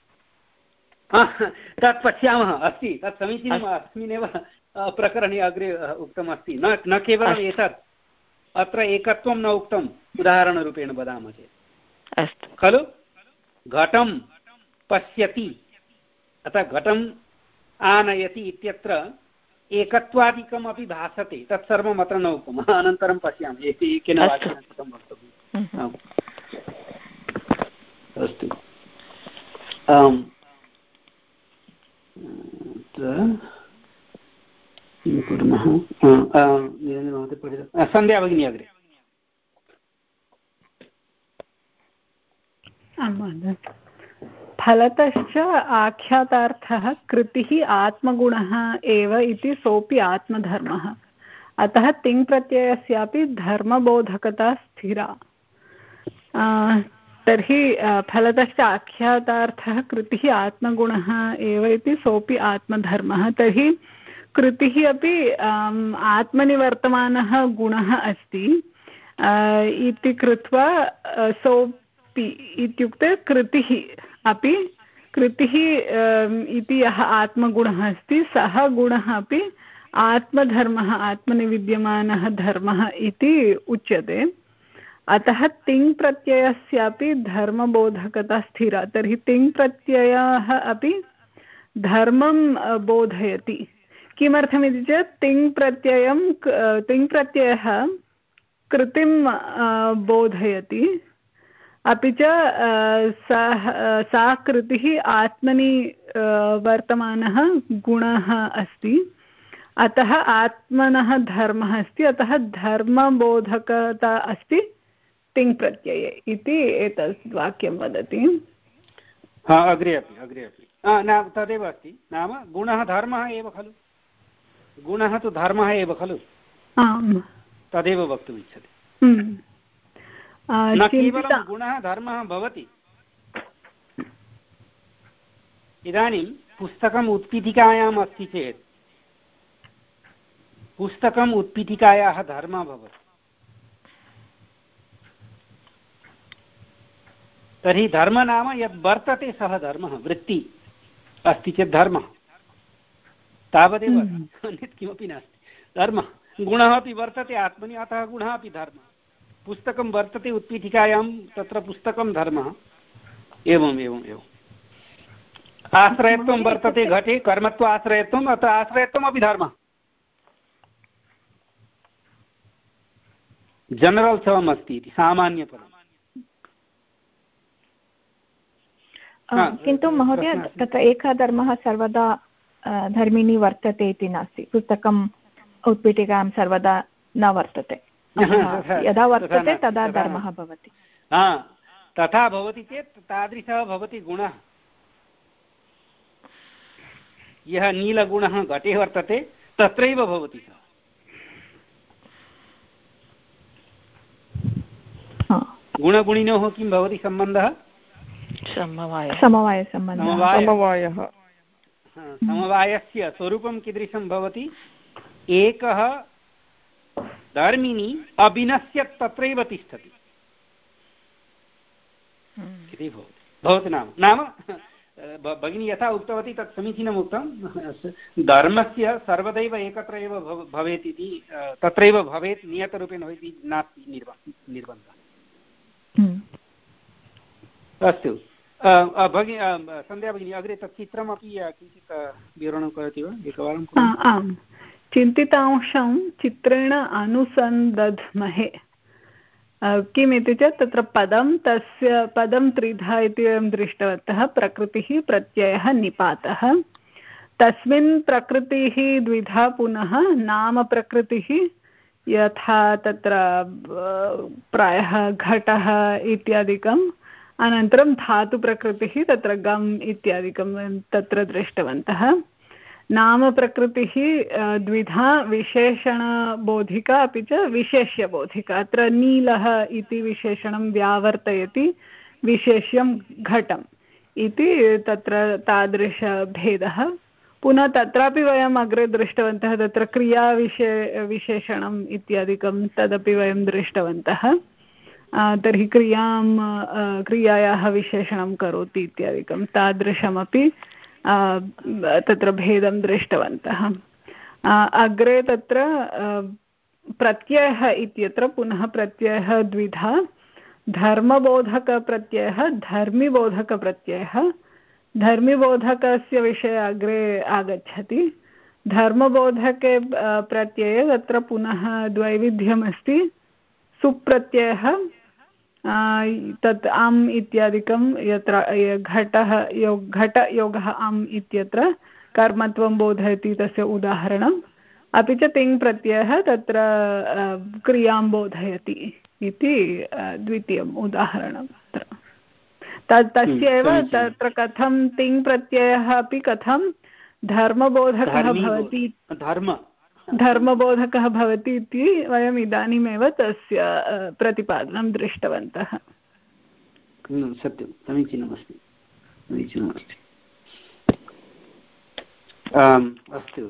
तत् पश्यामः अस्ति तत् समीचीनम् अस्मिन्नेव प्रकरणे अग्रे उक्तमस्ति न न केवलम् एतत् अत्र एकत्वं न उक्तम् उदाहरणरूपेण वदामः चेत् अस्तु खलु घटं पश्यति अतः घटम् आनयति इत्यत्र एकत्वादिकम् अपि भासते तत्सर्वम् अत्र न उक्तम् अनन्तरं पश्यामः एकेन वाक्येन कथं वक्तव्यम् अस्तु किं कुर्मः सन्ध्या भगिनी अग्रे फलतश्च आख्यातार्थः कृतिः आत्मगुणः एव इति सोऽपि आत्मधर्मः अतः तिङ्प्रत्ययस्यापि धर्मबोधकता स्थिरा तर्हि फलतश्च आख्यातार्थः कृतिः आत्मगुणः एव इति सोऽपि आत्मधर्मः तर्हि कृतिः अपि आत्मनि वर्तमानः गुणः अस्ति इति कृत्वा सोऽपि इत्युक्ते कृतिः अपि कृतिः इति यः आत्मगुणः अस्ति सः गुणः अपि आत्मधर्मः आत्मनि विद्यमानः धर्मः इति उच्यते अतः तिङ् प्रत्ययस्यापि धर्मबोधकता स्थिरा तर्हि तिङ् प्रत्ययः अपि धर्मं बोधयति किमर्थमिति चेत् तिङ् प्रत्ययं तिङ् प्रत्ययः कृतिं बोधयति अपि च सा कृतिः आत्मनि वर्तमानः गुणः अस्ति अतः आत्मनः धर्मः अस्ति अतः धर्मबोधकता अस्ति तिङ् प्रत्यये इति एतत् वाक्यं वदति हा अग्रे अपि अग्रे अपि न तदेव अस्ति नाम गुणः धर्मः एव खलु गुणः तु धर्मः एव खलु आम् तदेव वक्तुम् इच्छति न केवलं गुणः धर्मः भवति इदानीं पुस्तकम् उत्पीठिकायाम् अस्ति चेत् पुस्तकम् उत्पीठिकायाः धर्मः भवति तर्हि धर्म नाम यद् वर्तते सः धर्मः वृत्ति अस्ति चेत् धर्मः तावदेव अन्यत् किमपि नास्ति धर्मः गुणः अपि वर्तते आत्मनि अतः गुणः अपि धर्मः पुस्तकं वर्तते उत्पीठिकायां तत्र पुस्तकं धर्मः एवम् एवम् एवम् आश्रयत्वं वर्तते घटे कर्मत्व आश्रयत्वम् अत्र आश्रयत्वमपि धर्मः जनरल् टर्म् अस्ति इति सामान्यपदम् किन्तु महोदय तत्र एकः धर्मः सर्वदा धर्मिणी वर्तते इति नास्ति पुस्तकम् उत्पीठिकायां सर्वदा न वर्तते यदा वर्तते तदा धर्मः भवति तथा भवति चेत् तादृशः भवति गुणः यः नीलगुणः घटे वर्तते तत्रैव भवति सः गुणगुणिनोः किं भवति सम्बन्धः समवायः समवायः समवायस्य स्वरूपं कीदृशं भवति एकः धर्मिणी अभिनश्य तत्रैव तिष्ठति इति भवति भवति नाम नाम भगिनी यथा उक्तवती तत् समीचीनम् उक्तं धर्मस्य सर्वदैव एकत्र एव भवेत् इति तत्रैव भवेत् नियतरूपेण भवेत् नास्ति निर्बन्धः अस्तु भगिनी सन्ध्या भगिनी अग्रे तत् चित्रमपि किञ्चित् विवरणं करोति वा एकवारं आम् चिन्तितांशं चित्रेण अनुसन्दध्महे किमिति चेत् तत्र पदं तस्य पदं त्रिधा इति वयं दृष्टवन्तः प्रकृतिः प्रत्ययः निपातः तस्मिन् प्रकृतिः द्विधा पुनः नाम प्रकृतिः यथा तत्र प्रायः घटः इत्यादिकम् अनन्तरं धातुप्रकृतिः तत्र गम् इत्यादिकं तत्र दृष्टवन्तः नामप्रकृतिः द्विधा विशेषणबोधिका अपि च विशेष्यबोधिका अत्र नीलः इति विशेषणं व्यावर्तयति विशेष्यं घटम् इति तत्र तादृशभेदः पुनः तत्रापि वयम् अग्रे दृष्टवन्तः तत्र क्रियाविशे विशेषणम् इत्यादिकं तदपि वयं दृष्टवन्तः तर्हि क्रियां क्रियायाः विशेषणं करोति इत्यादिकं तादृशमपि तत्र भेदं दृष्टवन्तः अग्रे तत्र प्रत्ययः इत्यत्र पुनः प्रत्ययः द्विधा धर्मबोधकप्रत्ययः धर्मिबोधकप्रत्ययः धर्मिबोधकस्य विषये अग्रे आगच्छति धर्मबोधके प्रत्यये तत्र पुनः द्वैविध्यमस्ति सुप्रत्ययः तत् अम् इत्यादिकं यत्र घटः योग घटयोगः अम् इत्यत्र कर्मत्वं बोधयति तस्य उदाहरणम् अपि च तिङ् प्रत्ययः तत्र क्रियां बोधयति इति द्वितीयम् उदाहरणं तत् तस्यैव तत्र कथं तिङ् प्रत्ययः अपि कथं धर्मबोधकः भवति धर्म धर्मबोधकः भवति इति वयम् इदानीमेव तस्य प्रतिपादनं दृष्टवन्तः सत्यं समीचीनमस्ति समीचीनमस्ति अस्तु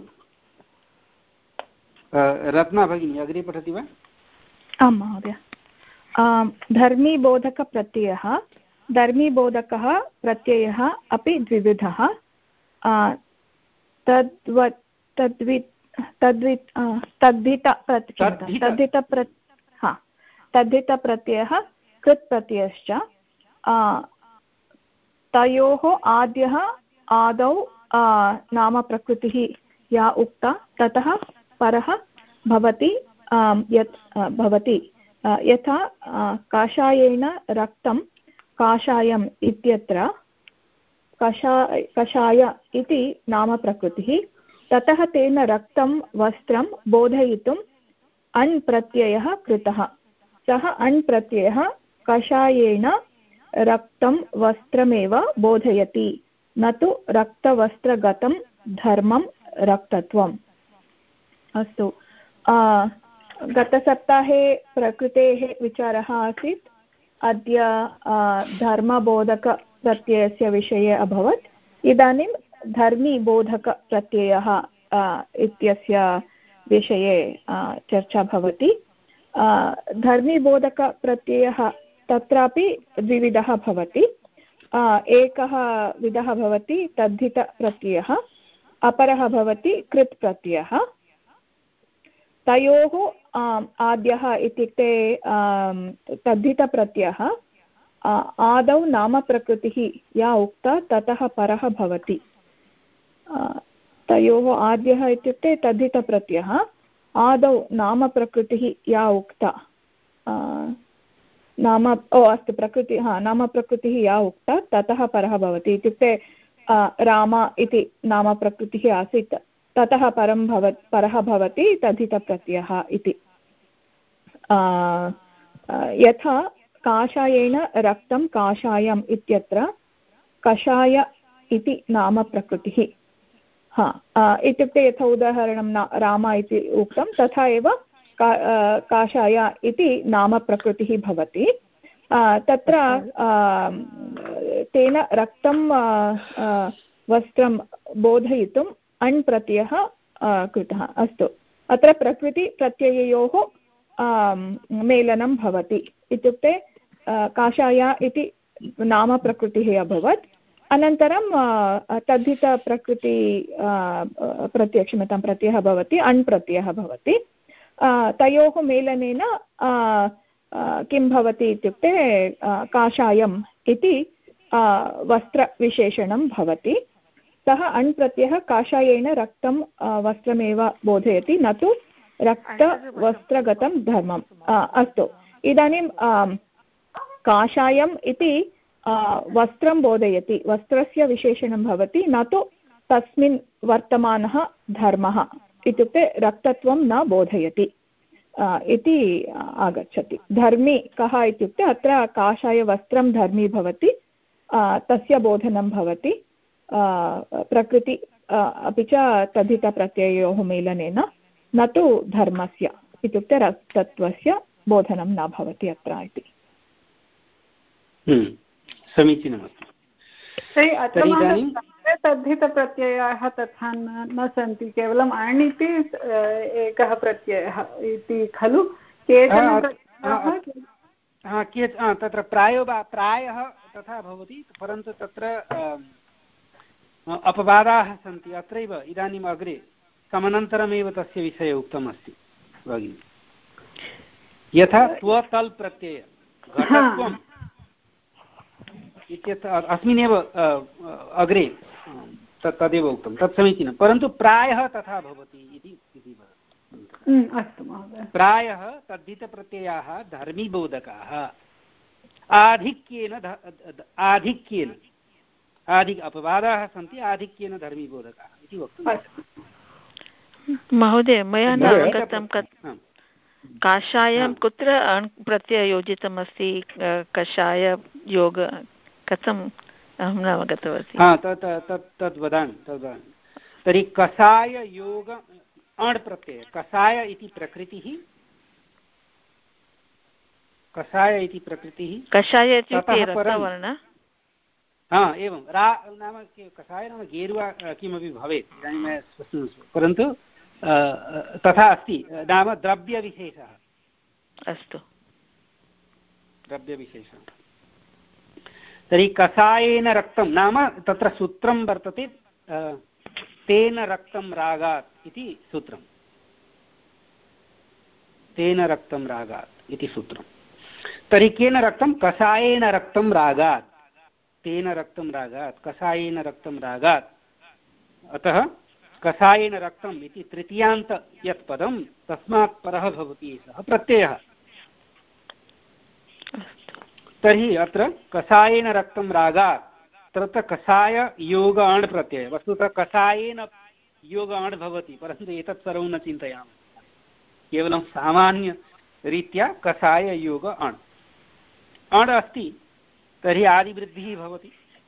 रत्ना भगिनी अग्रे पठति वा आं महोदय धर्मीबोधकप्रत्ययः धर्मीबोधकः प्रत्ययः अपि द्विविधः तद्वत् तद्वित् तद्वित् तद्धित तद्धित हा तद्धितप्रत्ययः कृत् प्रत्ययश्च तयोः आद्यः आदौ नामप्रकृतिः या उक्ता ततः परः भवति यत् भवति यथा काषायेन रक्तं काषायम् इत्यत्र कषाय कषाय इति नामप्रकृतिः ततः तेन रक्तं वस्त्रं बोधयितुम् अण् प्रत्ययः कृतः सः अण् प्रत्ययः कषायेन रक्तं वस्त्रमेव बोधयति न तु रक्तवस्त्रगतं धर्मं रक्तत्वम् अस्तु गतसप्ताहे प्रकृतेः विचारः आसीत् अद्य धर्मबोधकप्रत्ययस्य विषये अभवत् इदानीं धर्मीबोधकप्रत्ययः इत्यस्य विषये चर्चा भवति धर्मीबोधकप्रत्ययः तत्रापि द्विविधः भवति एकः विधः भवति तद्धितप्रत्ययः अपरः भवति कृत् प्रत्ययः तयोः आद्यः इत्युक्ते तद्धितप्रत्ययः आदौ नामप्रकृतिः या उक्ता ततः परः भवति तयोः आद्यः इत्युक्ते तद्धितप्रत्ययः आदौ नामप्रकृतिः या उक्ता नाम ओ अस्तु प्रकृति हा नामप्रकृतिः या उक्ता ततः परः भवति इत्युक्ते राम इति नामप्रकृतिः आसीत् ततः परं भव परः भवति तद्धितप्रत्ययः इति यथा काषायेण रक्तं काषायम् इत्यत्र कषाय इति नाम प्रकृतिः। हा इत्युक्ते यथा उदाहरणं न राम इति उक्तं तथा एव का काषाय इति नाम प्रकृतिः भवति। तत्र तेन रक्तं वस्त्रं बोधयितुम् अण् प्रत्ययः कृतः। अस्तु, अत्र प्रकृतिप्रत्यययोः मेलनं भवति इत्युक्ते काषाय इति नाम प्रकृतिः अभवत्, अनन्तरं तद्धितप्रकृति प्रत्यय क्षम्यतां प्रत्ययः भवति, अण् प्रत्ययः भवति। तयोः मेलनेन किं भवति इत्युक्ते काषायम् इति वस्त्रविशेषणं भवति। सः अण् प्रत्ययः काषायेण रक्तं वस्त्रमेव बोधयति, न तु रक्तवस्त्रगतं धर्मम्। अस्तु, इदानीं काषायम् इति वस्त्रं बोधयति, वस्त्रस्य विशेषणं भवति, न तु तस्मिन् वर्तमानः धर्मः इत्युक्ते रक्तत्वं न बोधयति इति आगच्छति। धर्मी कः इत्युक्ते अत्र काषायवस्त्रं धर्मी भवति, तस्य बोधनं भवति प्रकृति अपि च तद्धितप्रत्यययोः मेलनेन, न तु धर्मस्य इत्युक्ते रक्तत्वस्य बोधनं न भवति अत्र इति। समीचीनमस्ति। तर्हि अत्र तद्धितप्रत्ययाः तथा न सन्ति, केवलम् अण् इति एकः प्रत्ययः इति खलु। केचन तत्र प्रायो वा प्रायः तथा भवति, परन्तु तत्र अपवादाः सन्ति। अत्रैव इदानीम् अग्रे समनन्तरमेव तस्य विषये उक्तम् अस्ति भगिनि। यथा त्वतल् प्रत्यय घटत्वम् इत्यत्र अस्मिन्नेव अग्रे तत् तदेव उक्तं, तत् समीचीनं, परन्तु प्रायः तथा भवति इति वदति। अस्तु महोदय। प्रायः तद्धितप्रत्ययाः धर्मीबोधकाः आधिक्येन आधिक्येन आधिक अपवादाः सन्ति, आधिक्येन धर्मीबोधकाः इति वक्तुं। महोदय, मया न अवगतं काषायं कुत्र अण् प्रत्ययः योजितमस्ति, कषाय योग कथम् अहं न अवगतवती। हा तत् तत् तद् वदामि तद् वदामि तर्हि कषाय योग अण् प्रत्यय, कषाय इति प्रकृतिः, कषाय इति प्रकृतिः कषाय इत्युक्ते रक्तवर्ण। हा एवं रा नाम कषाय नाम गेरुवा किमपि भवेत् इदानीं स्पष्टं, परन्तु तथा अस्ति, नाम द्रव्यविशेषः। अस्तु, द्रव्यविशेषः। तर्हि कषायेन रक्तं नाम तत्र सूत्रं वर्तते, तेन रक्तं रागात् इति सूत्रं, तेन रक्तं रागात् इति सूत्रं। तर्हि केन रक्तं? कषायेन रक्तं रागात्, तेन रक्तं रागात्, कषायेन रक्तं रागात्। अतः कषायेन रक्तम् इति तृतीयान्त यत् पदं तस्मात् परः भवति एषः प्रत्ययः। तर्हि अत्र कषायेन रक्तं रागात्, तत्र कषाय योग अण् प्रत्ययः, वस्तुतः कषायेन योग अण् भवति, परन्तु एतत् सर्वं न चिन्तयामः, केवलं सामान्यरीत्या कषाय योग अण् अण् अस्ति, तर्हि आदिवृद्धिः भवति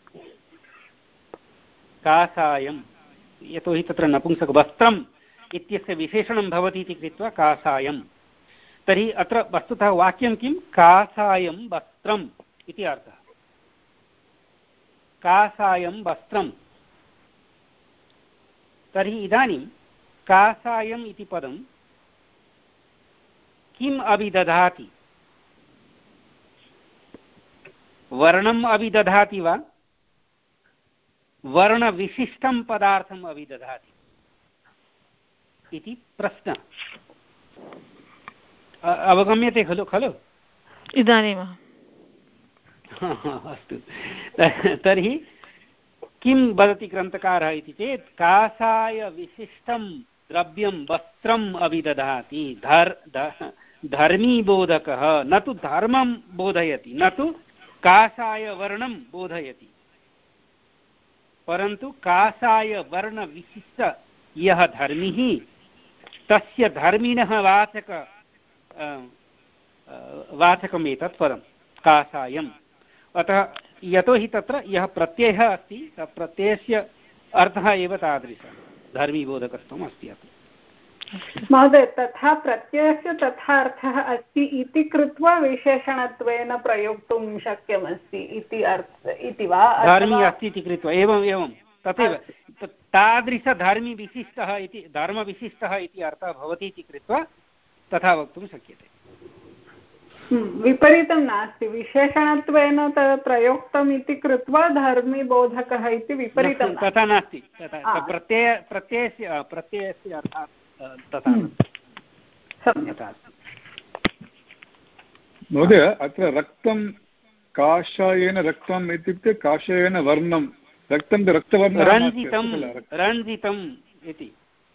काषायं, यतोहि तत्र नपुंसक वस्त्रम् इत्यस्य विशेषणं भवति इति कृत्वा काषायं। तर्हि अत्र वस्तुतः वाक्यं किं? काषायं वस्त्रम् इति अर्थः, काषायं वस्त्रम्। तर्हि इदानीं काषायम् इति पदं किम् अभिदधाति? वर्णम् अभिदधाति वा वर्णविशिष्टं पदार्थम् अभिदधाति इति प्रश्नः। अवगम्यते खलु खलु इदानीम्? अस्तु, तर्हि किं वदति ग्रन्थकारः इति चेत् काषायविशिष्टं द्रव्यं वस्त्रम् अभिदधाति, धर् धर्मीबोधकः, न तु धर्मं बोधयति, न तु काषायवर्णं बोधयति, परन्तु काषायवर्णविशिष्ट यः धर्मिः तस्य धर्मिणः वाचक वाचकम् एतत् पदं कासायम्। अतः यतोहि तत्र यः प्रत्ययः अस्ति तत् प्रत्ययस्य अर्थः एव तादृशः धर्मीबोधकत्वम् अस्ति अत्र। महोदय तथा प्रत्ययस्य तथा अर्थः अस्ति इति कृत्वा विशेषणत्वेन प्रयोक्तुं शक्यमस्ति इति अर्थ इति वा? धर्मी अस्ति इति कृत्वा एवम् एवं तथैव तादृशधर्मीविशिष्टः इति धर्मविशिष्टः इति अर्थः भवति इति कृत्वा तथा वक्तुं शक्यते। विपरीतं नास्ति, विशेषणत्वेन प्रयोक्तम् इति कृत्वा धर्मीबोधकः इति विपरीतं तथा नास्ति। तथा प्रत्यय प्रत्ययस्य प्रत्ययस्य अर्थः तथा महोदय अत्र रक्तं काषायेन रक्तम् इत्युक्ते काषायेन वर्णं रक्तं रक्तवर्णं रञ्जितं रञ्जितम् इति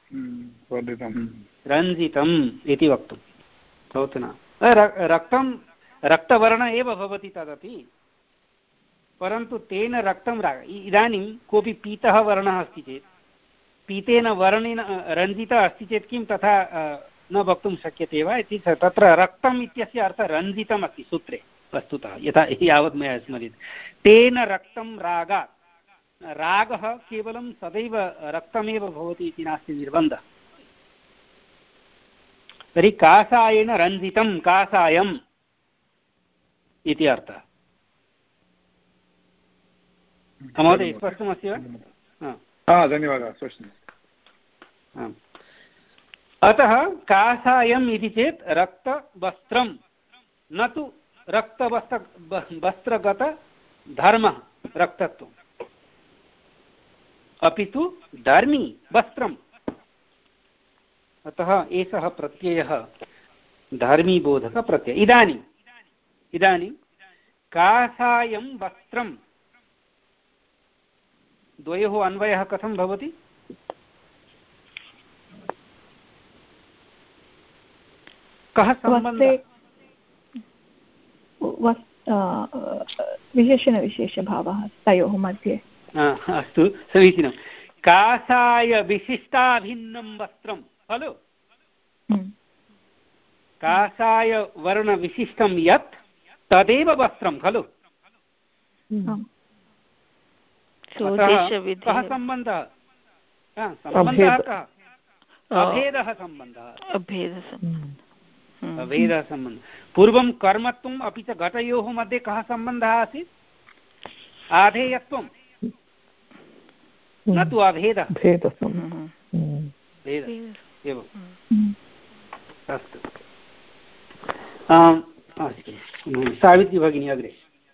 रञ्जितम् इति वक्तुं भवतु न रक्तं रक्तवर्ण एव भवति तदपि, परन्तु तेन रक्तं इदानीं कोऽपि पीतः वर्णः अस्ति चेत् पीतेन वर्णेन रञ्जितः अस्ति चेत् किं तथा न वक्तुं शक्यते वा इति तत्र रक्तम् इत्यस्य अर्थः रञ्जितम् अस्ति सूत्रे वस्तुतः यथा यावत् मया स्मर्यते। तेन रक्तं रागात्, रागः केवलं सदैव रक्तमेव भवति इति नास्ति निर्बन्धः। तर्हि कासायेन रञ्जितं कासायम् इति अर्थः। महोदय स्पष्टमस्ति वा? धन्यवादः। अतः कासायम् इति चेत् रक्तवस्त्रं न तु रक्तवस्त्र वस्त्रगत धर्मः रक्तत्वम्, अपि तु धर्मी वस्त्रम्। अतः एषः प्रत्ययः धर्मीबोधकप्रत्ययः। इदानीम् इदानीं कासायं वस्त्रं द्वयोः अन्वयः कथं भवति? कः सम्बन्धः? विशेषणविशेषभावः तयोः मध्ये। अस्तु समीचीनं। कासाय विशिष्टाभिन्नं वस्त्रं खलु, कासाय वर्णविशिष्टं यत् तदेव वस्त्रं खलु। कः सम्बन्धः? सम्बन्धः कः? अभेदः सम्बन्धः। अभेदः सम्बन्धः। पूर्वं कर्मत्वम् अपि च घटयोः मध्ये कः सम्बन्धः आसीत्? आधेयत्वं, न तु अभेदः। एवम् अस्तु। अस्तु सावित्री भगिनी अग्रे।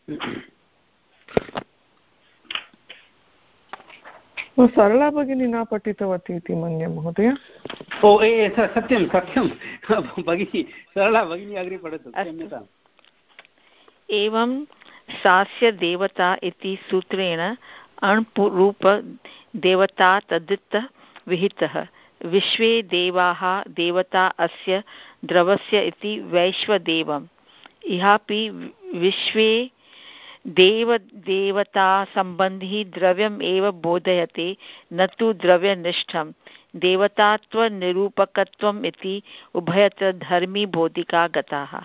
सरला भगिनी न पठितवती इति मन्ये महोदय। ओ ए सत्यं सत्यं भगिनी, सरला भगिनी अग्रे पठतु, क्षम्यताम्। एवं सास्य देवता इति सूत्रेण अण्रूप देवता तद्धित विहितः। विश्वे देवाः देवता अस्य द्रवस्य इति वैश्वदेवम्। इहापि विश्वे देव देवता सम्बन्धी द्रव्यम् एव बोधयते, न तु द्रव्यनिष्ठं देवतात्वनिरूपकत्वम् इति उभयत्र धर्मी बोधिका गताः।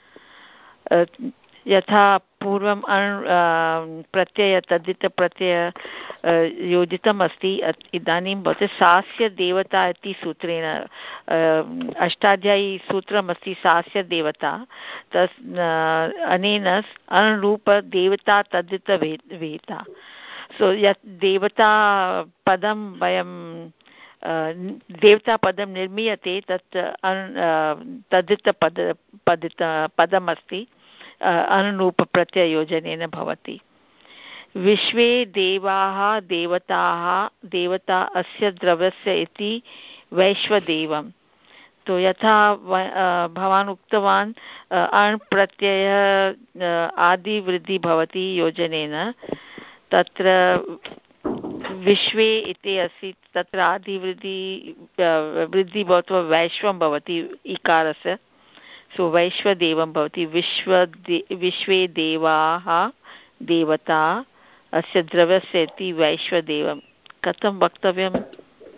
यथा पूर्वम् अण् प्रत्यय तद्धित प्रत्यय योजितम् अस्ति, इदानीं भवति सास्य देवता इति सूत्रेण अष्टाध्यायी सूत्रमस्ति सास्य देवता। तस् अनेन अणरूप देवता तद्धित विहिता। सो यत् देवता पदं वयं देवतापदं निर्मीयते तत् तद्धितपद पदित पदमस्ति, अनुरूपप्रत्ययोजनेन भवति। विश्वे देवाः देवताः देवता अस्य द्रव्यस्य इति वैश्वदेवम्। तो यथा भवान् उक्तवान् अण् प्रत्ययः आदिवृद्धि भवति योजनेन, तत्र विश्वे इति अस्ति, तत्र आदिवृद्धि वृद्धि भवत्वा वैश्वं भवति इकारस्य। सो वैश्वदेवं भवति। विश्वदे विश्वे देवाः देवता अस्य द्रव्यस्य इति वैश्वदेवं। कथं वक्तव्यम्?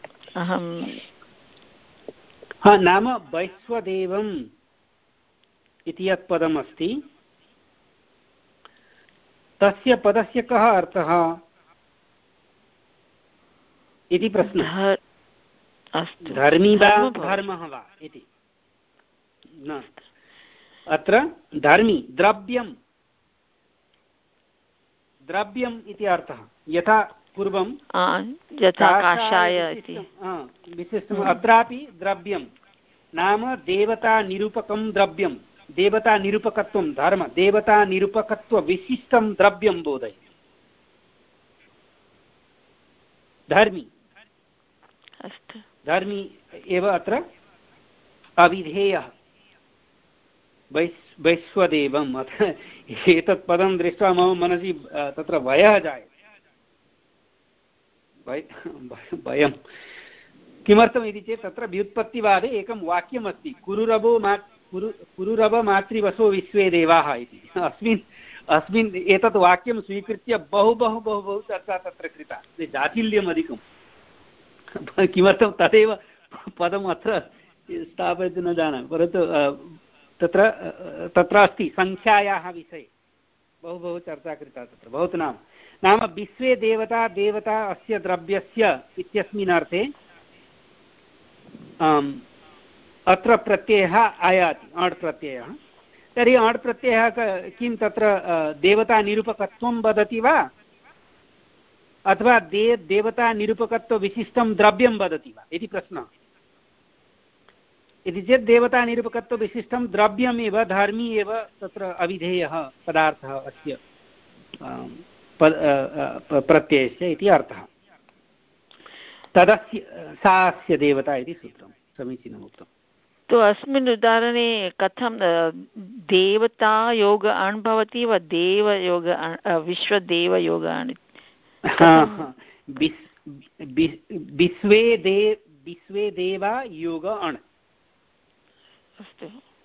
अहं हा नाम वैश्वदेवं इति यत् पदम् अस्ति तस्य पदस्य कः अर्थः इति प्रश्नः। धर्मी वा धर्मः वा इति न, अत्र धर्मी द्रव्यं द्रव्यम् इति अर्थः। यथा पूर्वं विशिष्टम्, अत्रापि द्रव्यं नाम देवतानिरूपकं द्रव्यं, देवतानिरूपकत्वं धर्म देवतानिरूपकत्वविशिष्टं द्रव्यं बोधयति धर्मी। अस्तु, धर्मी एव अत्र अविधेयः वैश् वैश्वदेवम्। अत्र एतत् पदं दृष्ट्वा मम मनसि तत्र भयः जायते, भयं। किमर्थम् इति चेत् तत्र व्युत्पत्तिवादे एकं वाक्यमस्ति, कुरुरवो मा कुरु कुरुरव मातृवसो विश्वे देवाः इति। अस्मिन् अस्मिन् एतत् वाक्यं स्वीकृत्य बहु बहु बहु बहु चर्चा तत्र कृता, जाटिल्यम् अधिकं। किमर्थं तदेव पदम् अत्र स्थापयितुं न जानामि, परन्तु तत्र तत्र अस्ति सङ्ख्यायाः विषये बहु बहु चर्चा कृता तत्र। भवतु नाम नाम विश्वे देवता देवता अस्य द्रव्यस्य इत्यस्मिन् अर्थे अत्र प्रत्ययः आयाति, अण् प्रत्ययः। तर्हि अण् प्रत्ययः किं तत्र देवतानिरूपकत्वं वदति वा अथवा दे देवतानिरूपकत्वविशिष्टं द्रव्यं वदति वा इति प्रश्नः। इति चेत् देवतानिरूपकत्वविशिष्टं द्रव्यमेव धर्मी एव तत्र अविधेयः पदार्थः अस्य प्रत्ययस्य इति अर्थः। तदस्य सा अस्य देवता इति सूत्रं समीचीनम् उक्तम्। तो अस्मिन् उदाहरणे कथं देवतायोग अण् भवति वा देवयोग विश्वदेवयोग अण्? विश्वे दे विश्वे देवा योग अण्। अस्तु,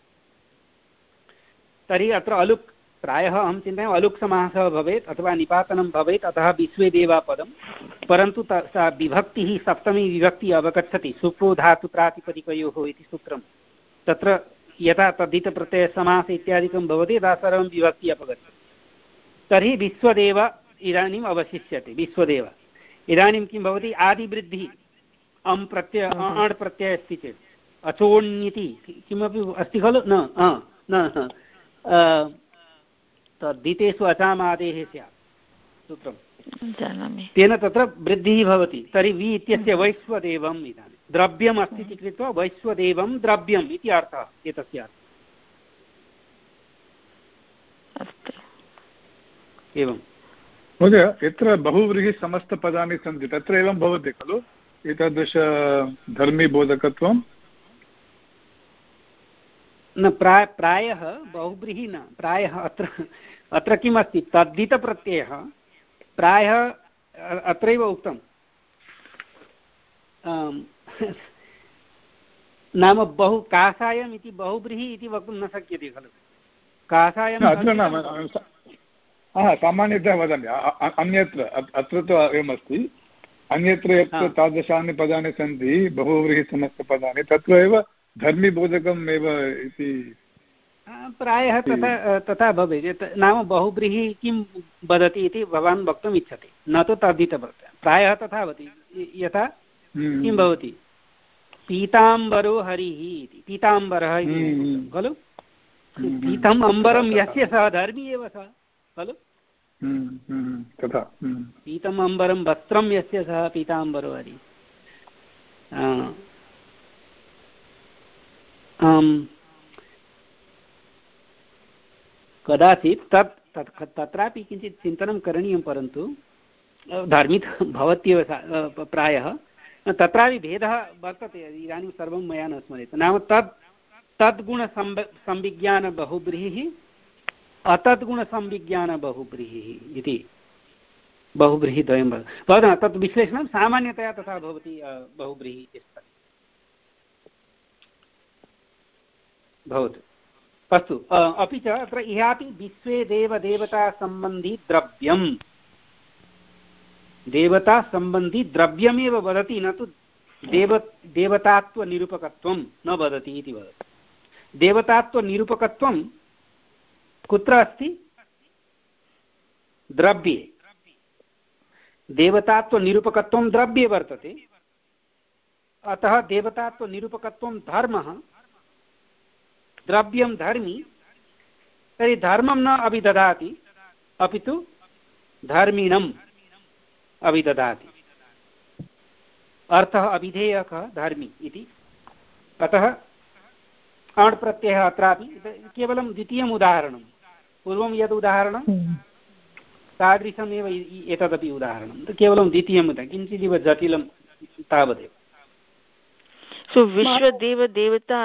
तर्हि अत्र अलुक् प्रायः अहं चिन्तयामि अलुक् समासः भवेत् अथवा निपातनं भवेत्, अतः विश्वे देवा पदं। परन्तु सा विभक्तिः सप्तमी विभक्तिः अवगच्छति, सुप्रो धातु प्रातिपदिकयोः इति सूत्रं। तत्र यथा तद्धितप्रत्ययसमास इत्यादिकं भवति तदा सर्वं विभक्तिः अपगच्छति। तर्हि विश्वदेव इदानीम् अवशिष्यते। विश्वदेव इदानीं किं भवति, आदिवृद्धिः अं प्रत्यय अण् प्रत्ययः अस्ति चेत् अचोण्यति किमपि अस्ति खलु, न न तद्धितेषु अचामादेः स्यात् सूत्रं, तेन तत्र वृद्धिः भवति। तर्हि वि इत्यस्य वैश्वदेवम् इदानीं द्रव्यम् अस्ति इति कृत्वा वैश्वदेवं द्रव्यम् इति अर्थः एतस्य अर्थः। एवं महोदय, यत्र बहुव्रीहिसमस्तपदानि सन्ति तत्र एवं भवति खलु एतादृश धर्मीबोधकत्वं? न, प्राय प्रायः बहुव्रीहि न, प्रायः अत्र अत्र किम् अस्ति, तद्धितप्रत्ययः प्रायः अत्रैव उक्तं नाम बहु कासायम् इति बहुव्रीहि इति वक्तुं न शक्यते खलु। कासायं सामान्यतः वदामि, अन्यत्र अत्र तु एवमस्ति, अन्यत्र यत्र तादृशानि पदानि सन्ति बहुव्रीहिसमस्तपदानि तत्र एव धर्मीबोधकम् एव इति प्रायः तथा तथा भवेत्। नाम बहुव्रीहि किं वदति इति भवान् वक्तुम् इच्छति, न तु तद्धितप्रत्ययः। प्रायः तथा भवति, यथा किं भवति, पीताम्बरो हरिः इति, पीताम्बरः इति खलु। पीतम् अम्बरं यस्य सः धर्मी एव सः खलु। तथा पीतम् अम्बरं वस्त्रं यस्य सः पीताम्बरो हरिः। कदाचित् तत् तत् तत्रापि किञ्चित् चिन्तनं करणीयं, परन्तु धर्मी भवत्येव प्रायः। तत्रापि भेदः वर्तते, इदानीं सर्वं मया न स्मर्यते। नाम तत् तद्गुणसंब संविज्ञानबहुव्रीहिः अतद्गुणसंविज्ञानबहुव्रीहिः इति बहुव्रीहिद्वयं भवति। तत् विश्लेषणं सामान्यतया तथा भवति बहुव्रीहिः भवतु। अस्तु, अपि च अत्र इहापि विश्वे देवदेवतासम्बन्धी द्रव्यं देवतासम्बन्धी द्रव्यमेव वदति, न तु देव देवतात्वनिरूपकत्वं न वदति इति वदति। देवतात्वनिरूपकत्वं कुत्र अस्ति? द्रव्ये। देवतात्वनिरूपकत्वं द्रव्ये वर्तते, अतः देवतात्वनिरूपकत्वं धर्मः, द्रव्यं धर्मी, तर्हि धर्मं न अभिददाति अपितु धर्मिणम् अभिददाति। अर्थः अभिधेयकः धर्मी इति। अतः अण् प्रत्ययः अत्रापि केवलं द्वितीयम् उदाहरणं। पूर्वं यद् उदाहरणं तादृशमेव एतदपि उदाहरणं, केवलं द्वितीयम् उदाहरणं, किञ्चिदिव जटिलं तावदेव। सो विश्वदेवदेवता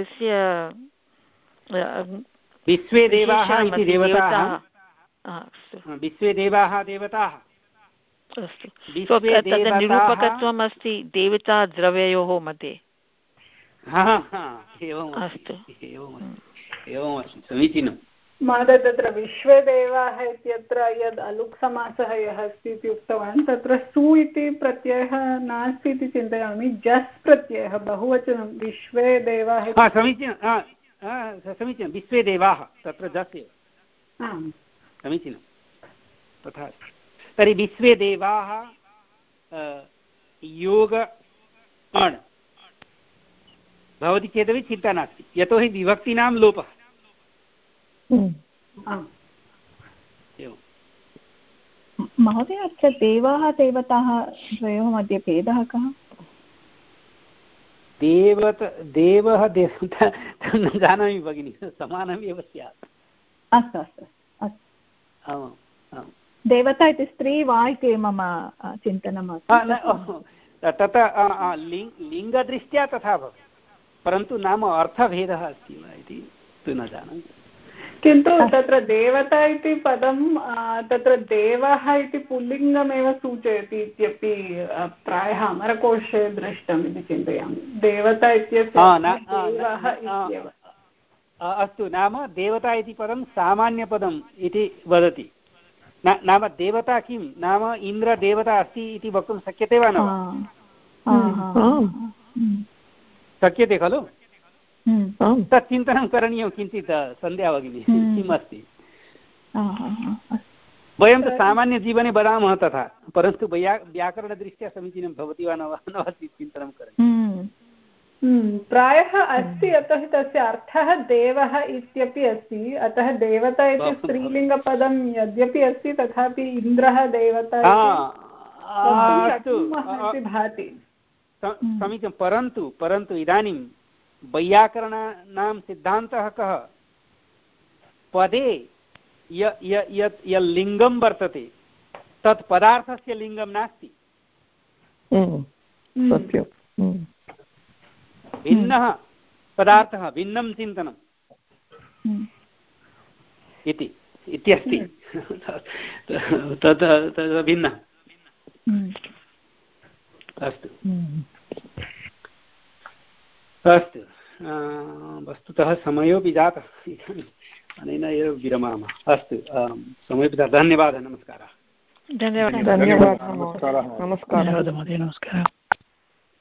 विश्वे देवाः इति देवताः, विश्वे देवाः देवताः। अस्तु, तद् निरूपकत्वम् अस्ति देवता द्रव्ययोः मध्ये। एवम् अस्तु, एवमस्ति, समीचीनं। महोदय, तत्र विश्वदेवाः इत्यत्र यद् अलुक् समासः यः अस्ति इति उक्तवान्, तत्र सु इति प्रत्ययः नास्ति इति चिन्तयामि। जस् प्रत्ययः बहुवचनं विश्वे देवाः। समीचीनं, समीचीनं, विश्वे देवाः, तत्र जस् एव, समीचीनं, तथा। तर्हि विश्वे देवाः योग अण् भवति चेदपि चिन्ता नास्ति, यतोहि विभक्तीनां लोपः। महोदय, अत्र देवाः देवताः द्वयोः मध्ये भेदः कः? देवता देवः देवता न जानामि भगिनि, समानमेव स्यात्। अस्तु अस्तु अस्तु, आमाम् आम्। देवता इति स्त्री वा इति मम चिन्तनम् अस्ति। तथा लिङ्गदृष्ट्या तथा भवति, परन्तु नाम अर्थभेदः अस्ति वा इति तु न जानामि। किन्तु तत्र देवता इति पदं तत्र देवः इति पुल्लिङ्गमेव सूचयति इत्यपि प्रायः अमरकोशे दृष्टम् इति चिन्तयामि। देवता इत्यस्य अस्तु, नाम देवता इति पदं सामान्यपदम् इति वदति। नाम देवता किं नाम इन्द्रदेवता अस्ति इति वक्तुं शक्यते वा न वा? शक्यते खलु? तत् चिन्तनं करणीयं किञ्चित् सन्ध्या भगिनी, किम् अस्ति। वयं तु सामान्यजीवने वदामः तथा, परन्तु व्याकरणदृष्ट्या समीचीनं भवति वा न वा न वा चिन्तनं करणीयम्। प्रायः अस्ति, यतोहि तस्य अर्थः देवः इत्यपि अस्ति। अतः देवता इति स्त्रीलिङ्गपदं यद्यपि अस्ति, तथापि इन्द्रः देवता भाति। समीचीनं, परन्तु परन्तु इदानीं वैयाकरणानां सिद्धान्तः कः? पदे यत् लिङ्गं वर्तते तत् पदार्थस्य लिङ्गं नास्ति, भिन्नः पदार्थः, भिन्नं चिन्तनम् इति इत्यस्ति। तद् तद् भिन्नः। अस्तु अस्तु, वस्तुतः समयोपि जातः, अनेन एव विरमामः। अस्तु, समयोपि जातः। धन्यवादः, नमस्कारः। धन्यवादः, नमस्कारः, नमस्कारः। नमस्कारः।